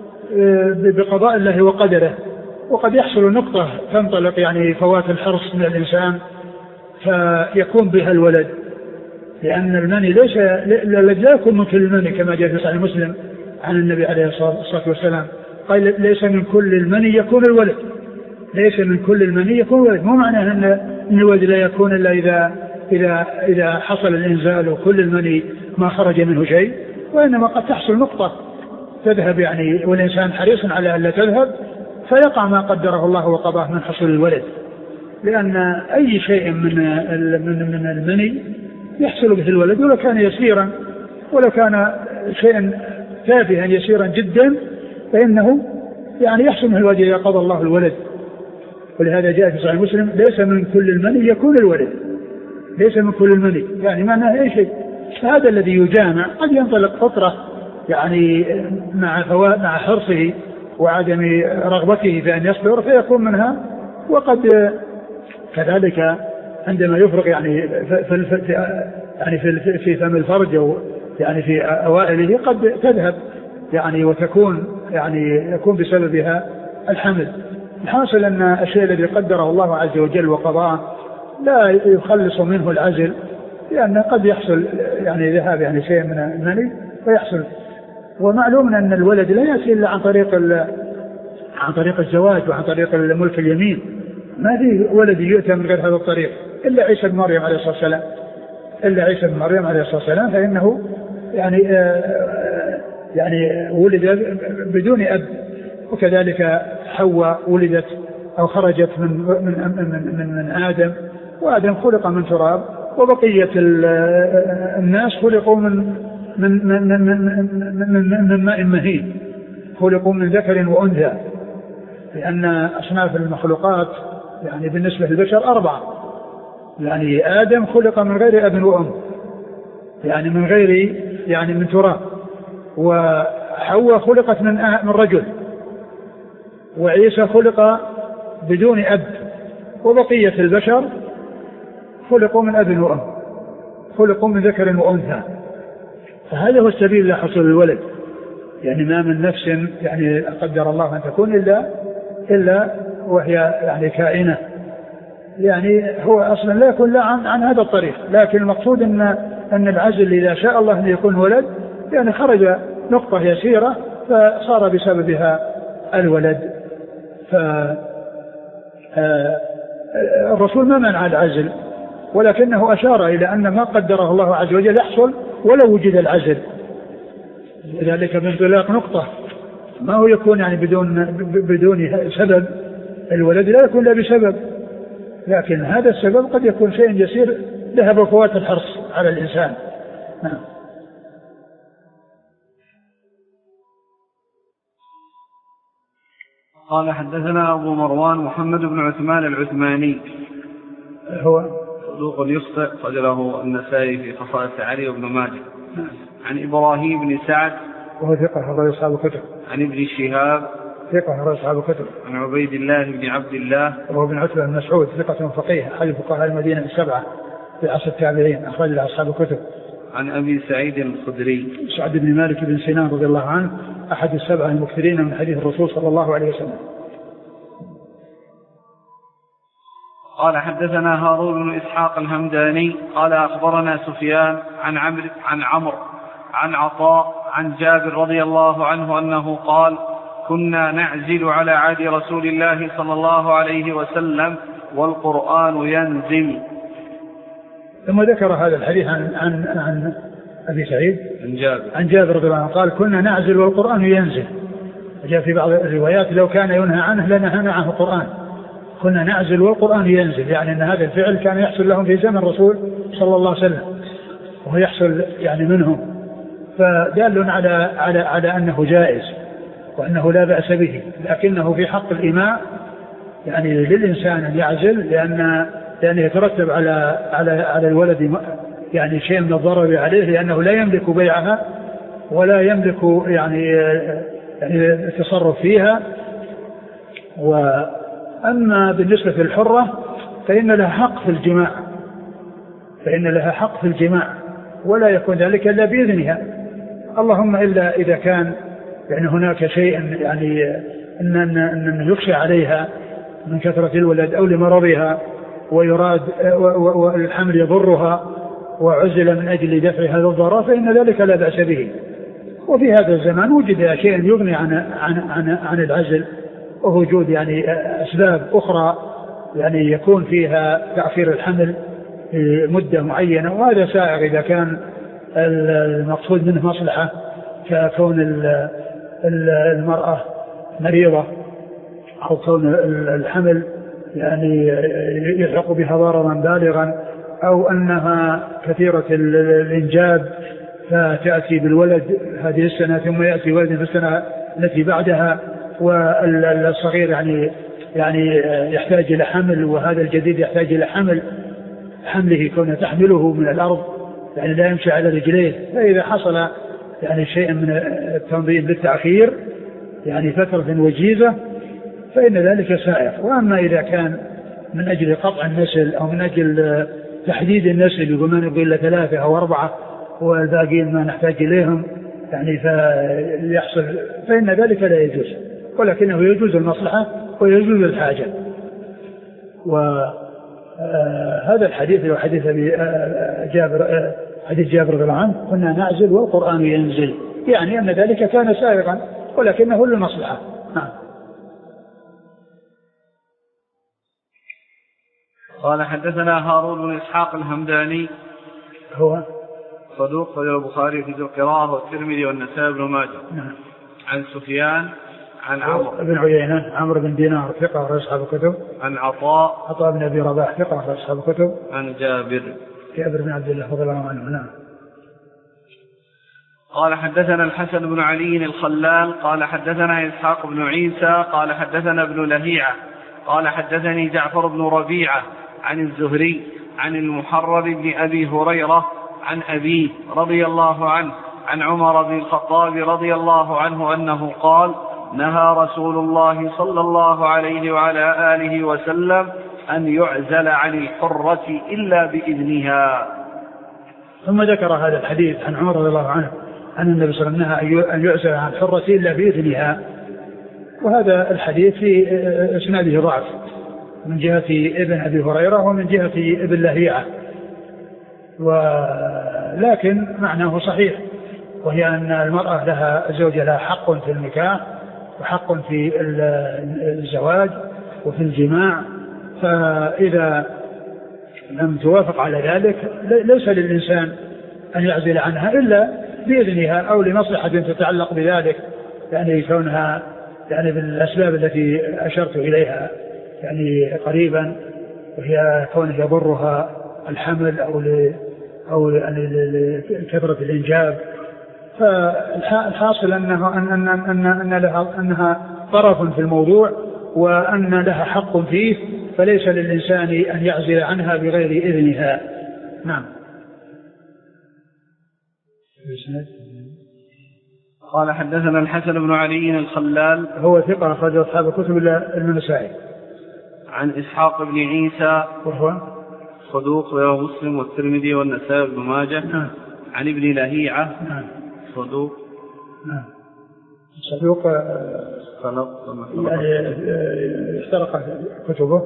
بقضاء الله وقدره، وقد يحصل نقطة تنطلق يعني فوات الحرص من الإنسان فيكون بها الولد، لأن المني ليس لا يكون من كل المني كما جاء في صحيح مسلم عن النبي عليه الصلاة والسلام قال: ليس من كل المني يكون الولد، ليس من كل المني يكون الولد. مو معناه أن الولد لا يكون إلا إذا إذا إذا حصل الإنزال وكل المني ما خرج منه شيء، وإنما قد تحصل نقطة تذهب يعني والإنسان حريص على أن لا تذهب فيقع ما قدره الله وقضاه من حصول الولد، لأن أي شيء من من من المني يحصل به الولد ولو كان يسيرا، ولو كان شيئا تافها يسيرا جدا فإنه يعني يحصل به الولد إذا قضى الله الولد. ولهذا جاء في صحيح مسلم: ليس من كل المني يكون الولد، ليس من كل المني، يعني معناه أي شيء. فهذا الذي يجامع قد ينطلق فطرة يعني مع مع حرصه وعدم رغبته في أن يصبر فيكون منها، وقد كذلك عندما يفرق يعني في يعني في في فم الفرج أو يعني في أوائله قد تذهب يعني وتكون يعني يكون بسببها الحمل. الحاصل أن الشيء الذي قدره الله عز وجل وقضاه لا يخلص منه العزل، لأن قد يحصل يعني ذهاب يعني شيء من المني فيحصل. ومعلوم أن الولد لا يأتي إلا عن طريق عن طريق الزواج وعن طريق الملك اليمين، ما في ولد يؤتى من غير هذا الطريق إلا عيسى بن مريم عليه الصلاة والسلام، إلا عيسى بن مريم عليه الصلاة والسلام فإنه يعني يعني ولد بدون أب. وكذلك حواء ولدت أو خرجت من من من من, من آدم، وآدم خلق من تراب، وبقية الناس خلقوا من من من من من, من, من ماء مهين، خلقوا من ذكر وأنثى، لأن أصناف المخلوقات يعني بالنسبة للبشر أربعة. يعني آدم خلق من غير أب وأم، يعني من غير يعني من تراب، وحواء خلقت من من رجل، وعيسى خلق بدون أب، وبقية البشر خلقوا من أب وأم، خلقوا من ذكر وأنثى. فهذا هو السبيل إلى حصول الولد، يعني ما من نفس يعني قدر الله أن تكون إلا إلا وهي يعني كائنة، يعني هو أصلا لا يكون لا عن, عن هذا الطريق. لكن المقصود أن أن العزل إذا شاء الله أن يكون ولد يعني خرج نقطة يسيرة فصار بسببها الولد. فالرسول ما منع العزل، ولكنه أشار إلى أن ما قدره الله عز وجل يحصل ولو وجد العزل، ذلك بانطلاق نقطة، ما هو يكون يعني بدون بدون سبب. الولد لا يكون لا بسبب، لكن هذا السبب قد يكون شيء يسير ذهب فوات الحرص على الإنسان. نعم. قال: حدثنا أبو مروان محمد بن عثمان العثماني. هو صدوق يخطئ خرجه النسائي في خصائص علي وابن ماجه. عن إبراهيم بن سعد وهو ثقة أخرج أصحاب الكتب. عن ابن شهاب ثقة أخرج أصحاب الكتب. عن عبيد الله بن عبد الله وهو بن عتبة بن مسعود ثقة فقيه أحد فقهاء المدينة السبعة في عصر التابعين أخرج له أصحاب الكتب. عن أبي سعيد الخدري سعد بن مالك بن سنان رضي الله عنه أحد السبعة المكثرين من حديث الرسول صلى الله عليه وسلم. قال حدثنا هارون بن إسحاق الهمداني قال أخبرنا سفيان عن عمرو عن عمرو عن عطاء عن جابر رضي الله عنه أنه قال كنا نعزل على عهد رسول الله صلى الله عليه وسلم والقرآن ينزل. ثم ذكر هذا الحديث عن, عن, عن أبي سعيد عن جابر عن جابر رضي الله عنه قال كنا نعزل والقرآن ينزل. جاء في بعض الروايات لو كان ينهى عنه لنهانا عنه القرآن. كنا نعزل والقرآن ينزل، يعني أن هذا الفعل كان يحصل لهم في زمن الرسول صلى الله عليه وسلم وهو يحصل يعني منهم، فدال على على على أنه جائز وأنه لا بأس به، لكنه في حق الإماء يعني للإنسان أن يعزل لأن لأنه يترتب على على على الولد يعني شيء من الضرر عليه، لأنه لا يملك بيعها ولا يملك يعني يعني التصرف فيها. وأما بالنسبة للحرة فإن لها حق في الجماع فإن لها حق في الجماع ولا يكون ذلك إلا بإذنها، اللهم إلا إذا كان يعني هناك شيء يعني أن أن يخشى عليها من كثرة الولد أو لمرضها ويراد والحمل يضرها وعزل من أجل دفع هذا الضرر فإن ذلك لا بأس به. وفي هذا الزمان وجد شيء يغني عن عن عن, عن العزل ووجود يعني أسباب أخرى يعني يكون فيها تأخير الحمل مدة معينة، وهذا سائغ إذا كان المقصود منه مصلحة ككون المرأة مريضة أو كون الحمل يعني يلحق بها ضررا بالغا أو أنها كثيرة الإنجاب فتأتي بالولد هذه السنة ثم يأتي ولد في السنة التي بعدها، والصغير يعني يعني يحتاج إلى حمل وهذا الجديد يحتاج إلى حمل حمله كونه تحمله من الأرض يعني لا يمشي على رجليه. فإذا حصل يعني شيء من التنظيم بالتأخير يعني فترة وجيزة فإن ذلك سائغ. وأما إذا كان من أجل قطع النسل أو من أجل تحديد النسل يقول ما نبغي إلا ثلاثة أو أربعة والباقين ما نحتاج إليهم يعني فيحصل فإن ذلك لا يجوز، ولكنه يجوز المصلحة ويجوز الحاجة. وهذا الحديث هو حديث جابر حديث جابر رضي الله عنه كنا نعزل والقرآن ينزل، يعني أن ذلك كان سائغا ولكنه للمصلحة. نعم. قال حدثنا هارون بن إسحاق الهمداني هو صدوق خرج البخاري في القراءة والترمذي والنسائي بن ماجه. نعم. عن سفيان عن عمرو بن عيينة عمرو بن دينار ثقة أخرج أصحاب الكتب. عن عطاء عطاء بن أبي رباح ثقة أخرج أصحاب الكتب. عن جابر جابر بن عبد الله رضي الله عنه. نعم. قال حدثنا الحسن بن علي الخلال قال حدثنا إسحاق بن عيسى قال حدثنا ابن لهيعة قال حدثني جعفر بن ربيعة عن الزهري عن المحرر بن أبي هريرة عن أبيه رضي الله عنه عن عمر بن الخطاب رضي الله عنه أنه قال نهى رسول الله صلى الله عليه وعلى آله وسلم أن يعزل عن الحرة إلا بإذنها. ثم ذكر هذا الحديث عن عمر رضي الله عنه أن النبي صلى الله عليه وسلم أن يعزل عن الحرة إلا بإذنها، وهذا الحديث في إسناده ضعف من جهة ابن أبي هريرة ومن جهة ابن لهيعة، ولكن معناه صحيح، وهي أن المرأة لها زوجة لها حق في النكاح وحق في الزواج وفي الجماع، فإذا لم توافق على ذلك ليس للإنسان أن يعزل عنها إلا بإذنها أو لمصلحة تتعلق بذلك، يعني كونها يعني بالأسباب التي أشرت إليها يعني قريبا، وهي كونه يضرها الحمل أو ل أو لكثرة الإنجاب. فالحاصل أنه أن أن أن أن لها أنها طرف في الموضوع وأن لها حق فيه فليس للإنسان أن يعزل عنها بغير إذنها. نعم. قال حدثنا الحسن بن علي الخلال هو ثقة أخرج أصحاب الكتب إلا النسائي. عن إسحاق بن عيسى وهو صدوق رواه مسلم والترمذي والنسائي بن ماجه. نعم. عن ابن لهيعة نعم. صدوق نعم. صدوق يعني اخترق كتبه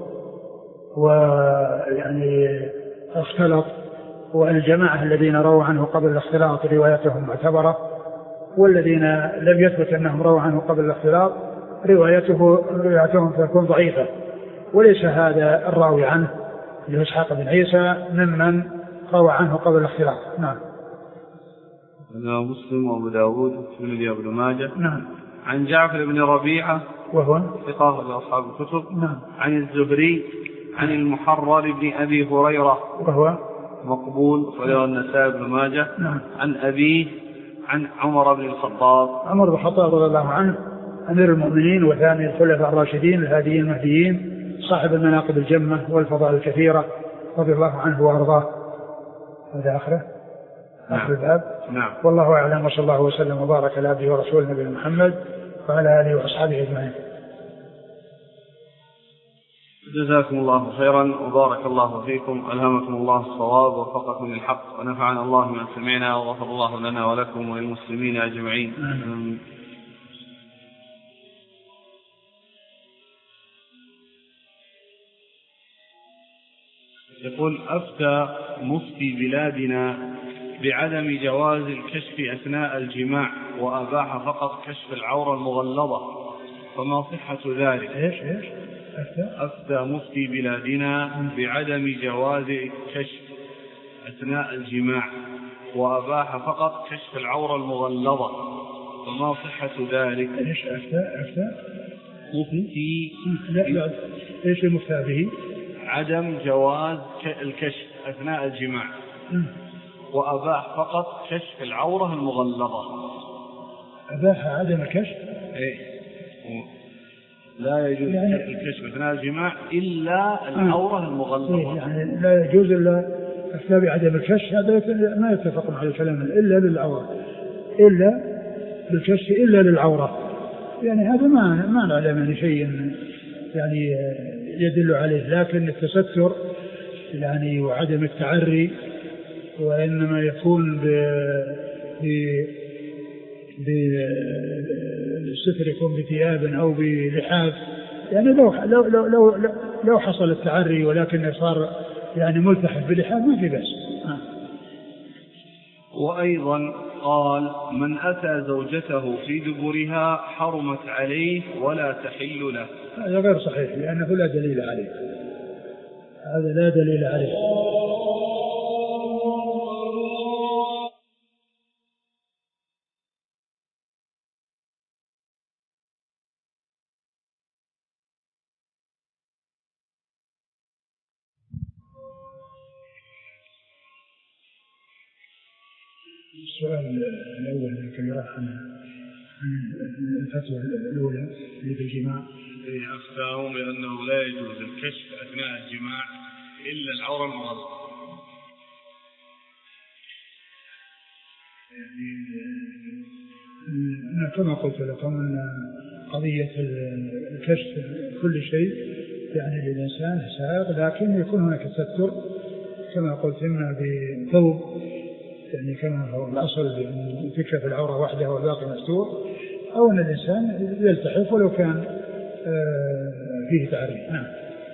ويعني اختلط، والجماعة الذين رووا عنه قبل الاختلاط روايتهم معتبرة، والذين لم يثبت أنهم رووا عنه قبل الاختلاط روايته روايتهم تكون ضعيفة، وليس هذا الراوي عنه اللي هو إسحاق بن عيسى ممن روى عنه قبل الاختلاط. نعم. مسلم وأبو داود والترمذي وابن ماجه. نعم. عن جعفر بن ربيعة وهو ثقة لأصحاب الكتب. نعم. عن الزهري عن المحرر بن أبي هريرة وهو مقبول رواه النسائي بن ماجه. نعم. عن أبيه عن عمر بن الخطاب عمر بن الخطاب رضي الله عنه أمير المؤمنين وثاني الخلفاء الراشدين الهاديين المهديين صاحب المناقب الجمة والفضائل الكثيرة رضي الله عنه وأرضاه. هذا آخره آخر الباب. نعم. والله أعلم، وصلى الله وسلم وبارك على عبده ورسوله نبينا محمد وعلى آله وأصحابه أجمعين. جزاكم الله خيرا وبارك الله فيكم، ألهمكم الله الصواب ووفقكم للحق، ونفعنا الله بما سمعنا، وغفر الله لنا ولكم وللمسلمين أجمعين. آمين. يقول: أفتى مفتي بلادنا بعدم جواز الكشف أثناء الجماع وأباح فقط كشف العورة المغلظة، فما صحة ذلك؟ إيش إيش أفتى؟ أفتى مفتي بلادنا بعدم جواز الكشف أثناء الجماع وأباح فقط كشف العورة المغلظة، فما صحة ذلك؟ إيش أفتى؟ أفتى مفتي لا لا إيش المفتى به؟ عدم جواز الكشف أثناء الجماع وأباح فقط كشف العورة المغلظة. أباح عدم الكشف؟ إيه، لا يجوز يعني الكشف أثناء الجماع إلا العورة آه. المغلظة. إيه يعني لا يجوز إلا أفتى بعدم الكشف، هذا ما يتفق مع الكلام إلا للعورة، إلا بالكشف إلا للعورة، يعني هذا ما ما نعلم من شيء يعني يدل عليه، لكن التستر يعني وعدم التعري وإنما يكون بالستر يكون بثياب أو بلحاف، يعني لو لو لو لو, لو حصل التعري ولكن صار يعني ملتحف بلحاف ما في بأس. وأيضا قال: من أتى زوجته في دبرها حرمت عليه ولا تحل له. هذا غير صحيح لأنه لا دليل عليه، هذا لا دليل عليه. السؤال الأول الذي راح عن الفتوى الأولى اللي بالجماع، أفتاهم بأنه لا يجوز الكشف أثناء الجماع إلا العورة المغلظة. أنا كما قلت لكم أن قضية الكشف كل شيء يعني للإنسان سائغ، لكن يكون هناك تستر كما قلت إما بثوب يعني كما هو الأصل بأن تكشف العورة وحدها والباقي مستور، أو أن الإنسان يلتحف ولو كان فيه تعري. نعم.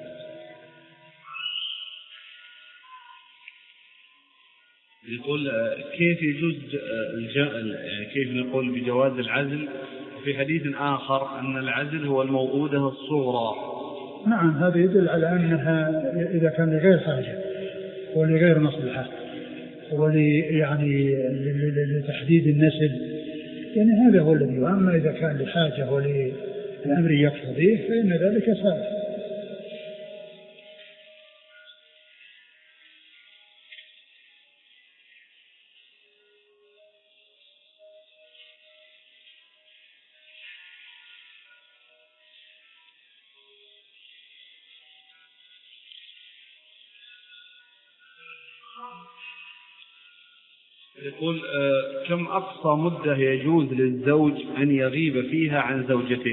يقول: كيف يجوز يعني كيف نقول بجواز العزل في حديث آخر أن العزل هو الموؤودة الصغرى؟ نعم، هذا يدل على أنها إذا كان لغير حاجة ولغير مصلحة ولي يعني لتحديد النسل، يعني هذا هو الذي، وأما إذا كان لحاجة ولأمر يقتضيه فإن ذلك سائغ. يقول آه كم أقصى مدة يجوز للزوج أن يغيب فيها عن زوجته؟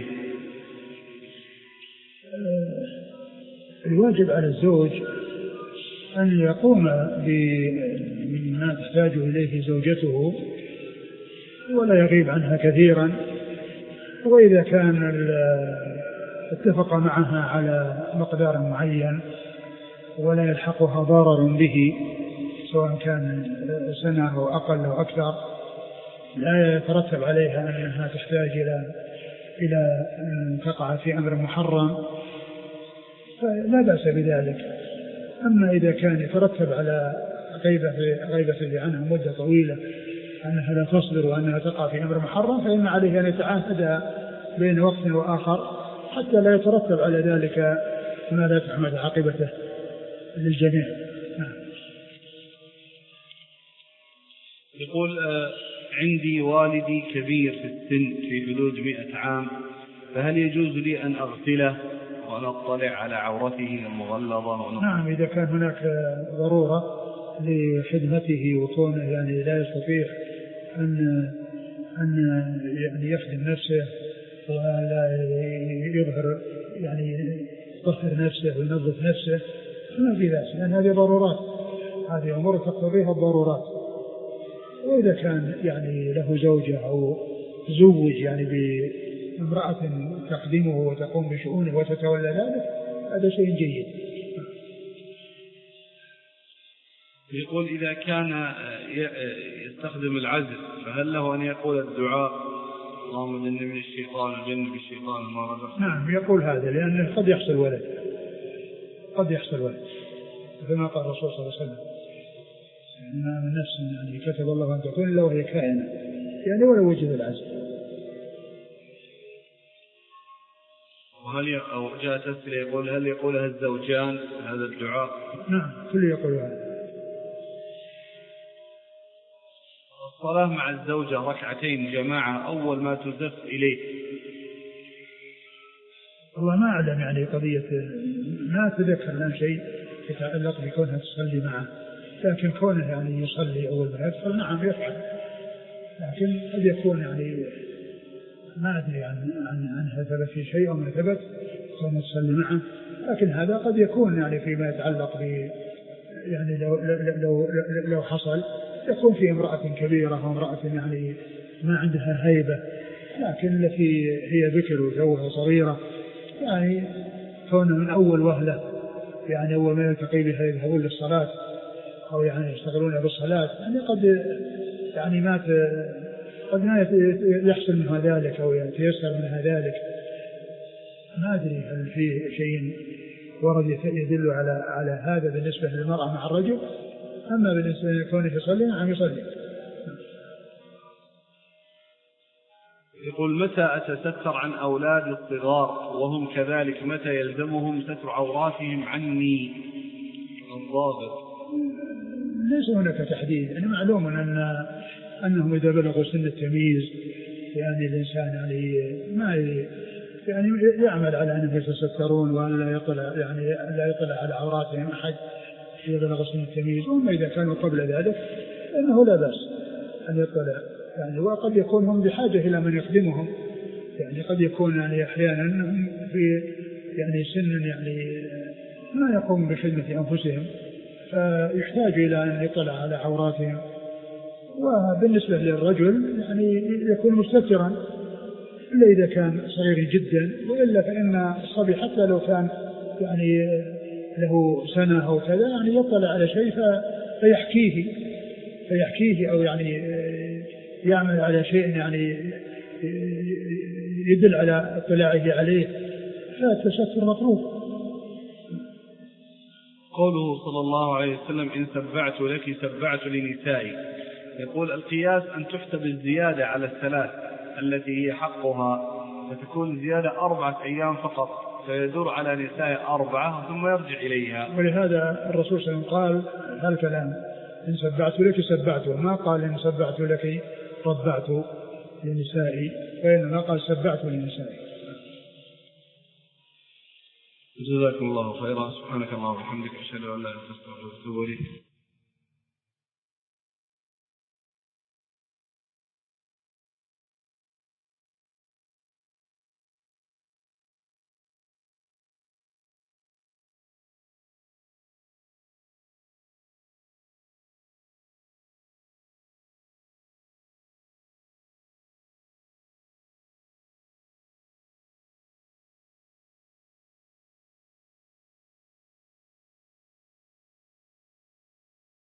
الواجب على الزوج أن يقوم بما تحتاج إليه زوجته ولا يغيب عنها كثيرا، وإذا كان اتفق معها على مقدار معين ولا يلحقها ضرر به سواء كان سنة أو أقل أو أكثر، لا يترتب عليها أنها تحتاج إلى إلى أن تقع في أمر محرم، فلا بأس بذلك. أما إذا كان يترتب على غيبة غيبة عنها مدة طويلة أنها لا تصبر وأنها تقع في أمر محرم، فإن عليه أن يتعاهد بين وقت وآخر حتى لا يترتب على ذلك ما لا تحمد عاقبته للجميع. يقول آه عندي والدي كبير في السن في حدود مئة عام، فهل يجوز لي أن أغسله وأن أطلع على عورته المغلظة؟ نعم، إذا كان هناك ضرورة لخدمته وكونه يعني لا يستطيع أن أن يعني يخدم نفسه ولا يظهر يعني يطهر نفسه وينظف نفسه، ما في بأس، لأن هذه ضرورات، هذه أمور تقتضيها الضرورات. وإذا كان يعني له زوجة أو زوج يعني بامرأة تخدمه وتقوم بشؤونه وتتولى ذلك، هذا شيء جيد. يقول إذا كان يستخدم العزل فهل له أن يقول الدعاء اللهم جنبني من الشيطان وجنب الشيطان ما رزقنا؟ نعم يقول هذا، لأنه قد يحصل ولد، قد يحصل ولد كما قال الرسول صلى الله عليه وسلم ما من نفس يعني كتب الله أن تكون إلا وهي كائنة، يعني ولو وجد العزل. وهل أو جاء تسأل يقول هل يقولها الزوجان هذا الدعاء؟ نعم كل يقول هذا. الصلاة مع الزوجة ركعتين جماعة أول ما تزف إليه. والله ما أعلم يعني قضية، ما أتذكر لنا شيء يتعلق بكونها تصلي معه، لكن كونه يعني يصلي أول ما يدخل نعم يفعل، لكن قد يكون يعني ما أدري عن عن عنها ثبت في شيء أو ما ثبت كونه تصلي معه، لكن هذا قد يكون يعني فيما يتعلق ب يعني لو لو لو, لو حصل يكون في امرأة كبيرة أو امرأة يعني ما عندها هيبة، لكن التي هي ذكر وجوها صغيرة يعني كونه من أول وهلة يعني أول ما يلتقي بها يذهبون للصلاة أو يعني يشتغلون بالصلاة، يعني قد يعني ما قد ما يحصل منها ذلك أو يتيسر منها ذلك، ما أدري هل في شيء ورد يدل على على هذا بالنسبة للمرأة مع الرجل. أما بالنسبة لكونه يصلي نعم يصلي. يقول متى أتستر عن أولادي الصغار وهم كذلك متى يلزمهم ستر عوراتهم عني الضابط؟ ليس هناك تحديد، يعني معلوم أن أنهم إذا بلغوا سن التمييز يعني الإنسان يعني ما يعني يعمل على أنهم يتسترون وأن لا يطلع يعني لا يطلع على عوراتهم أحد إذا بلغ سن التمييز، وأما إذا كانوا قبل ذلك فإنه لا بأس أن يطلع يعني. وقد يكون هم بحاجة إلى من يخدمهم، يعني قد يكون يعني أحيانا هم في يعني سن يعني ما يقوم بخدمة أنفسهم فيحتاج إلى أن يطلع على عوراتهم. وبالنسبة للرجل يعني يكون مستترا إلا إذا كان صغير جدا، وإلا فإن الصبي حتى لو كان يعني له سنة أو كذا يعني يطلع على شيء فيحكيه فيحكيه أو يعني يعمل على شيء يعني يدل على اطلاعه عليه، فالتستر مطلوب. قوله صلى الله عليه وسلم إن سبعت لك سبعت لنسائي، يقول القياس أن تحسب الزيادة على الثلاث التي هي حقها فتكون زيادة أربعة أيام فقط فيدور على نساء أربعة ثم يرجع إليها. ولهذا الرسول صلى الله عليه وسلم قال هالكلام إن سبعت لك سبعت، ما قال إن سبعت لك ربعت لنسائي، وإنما قال سبعت لنسائي. جزاكم الله خيرا. سبحانك اللهم وبحمدك أشهد أن لا إله إلا أنت أستغفرك وأتوب إليك.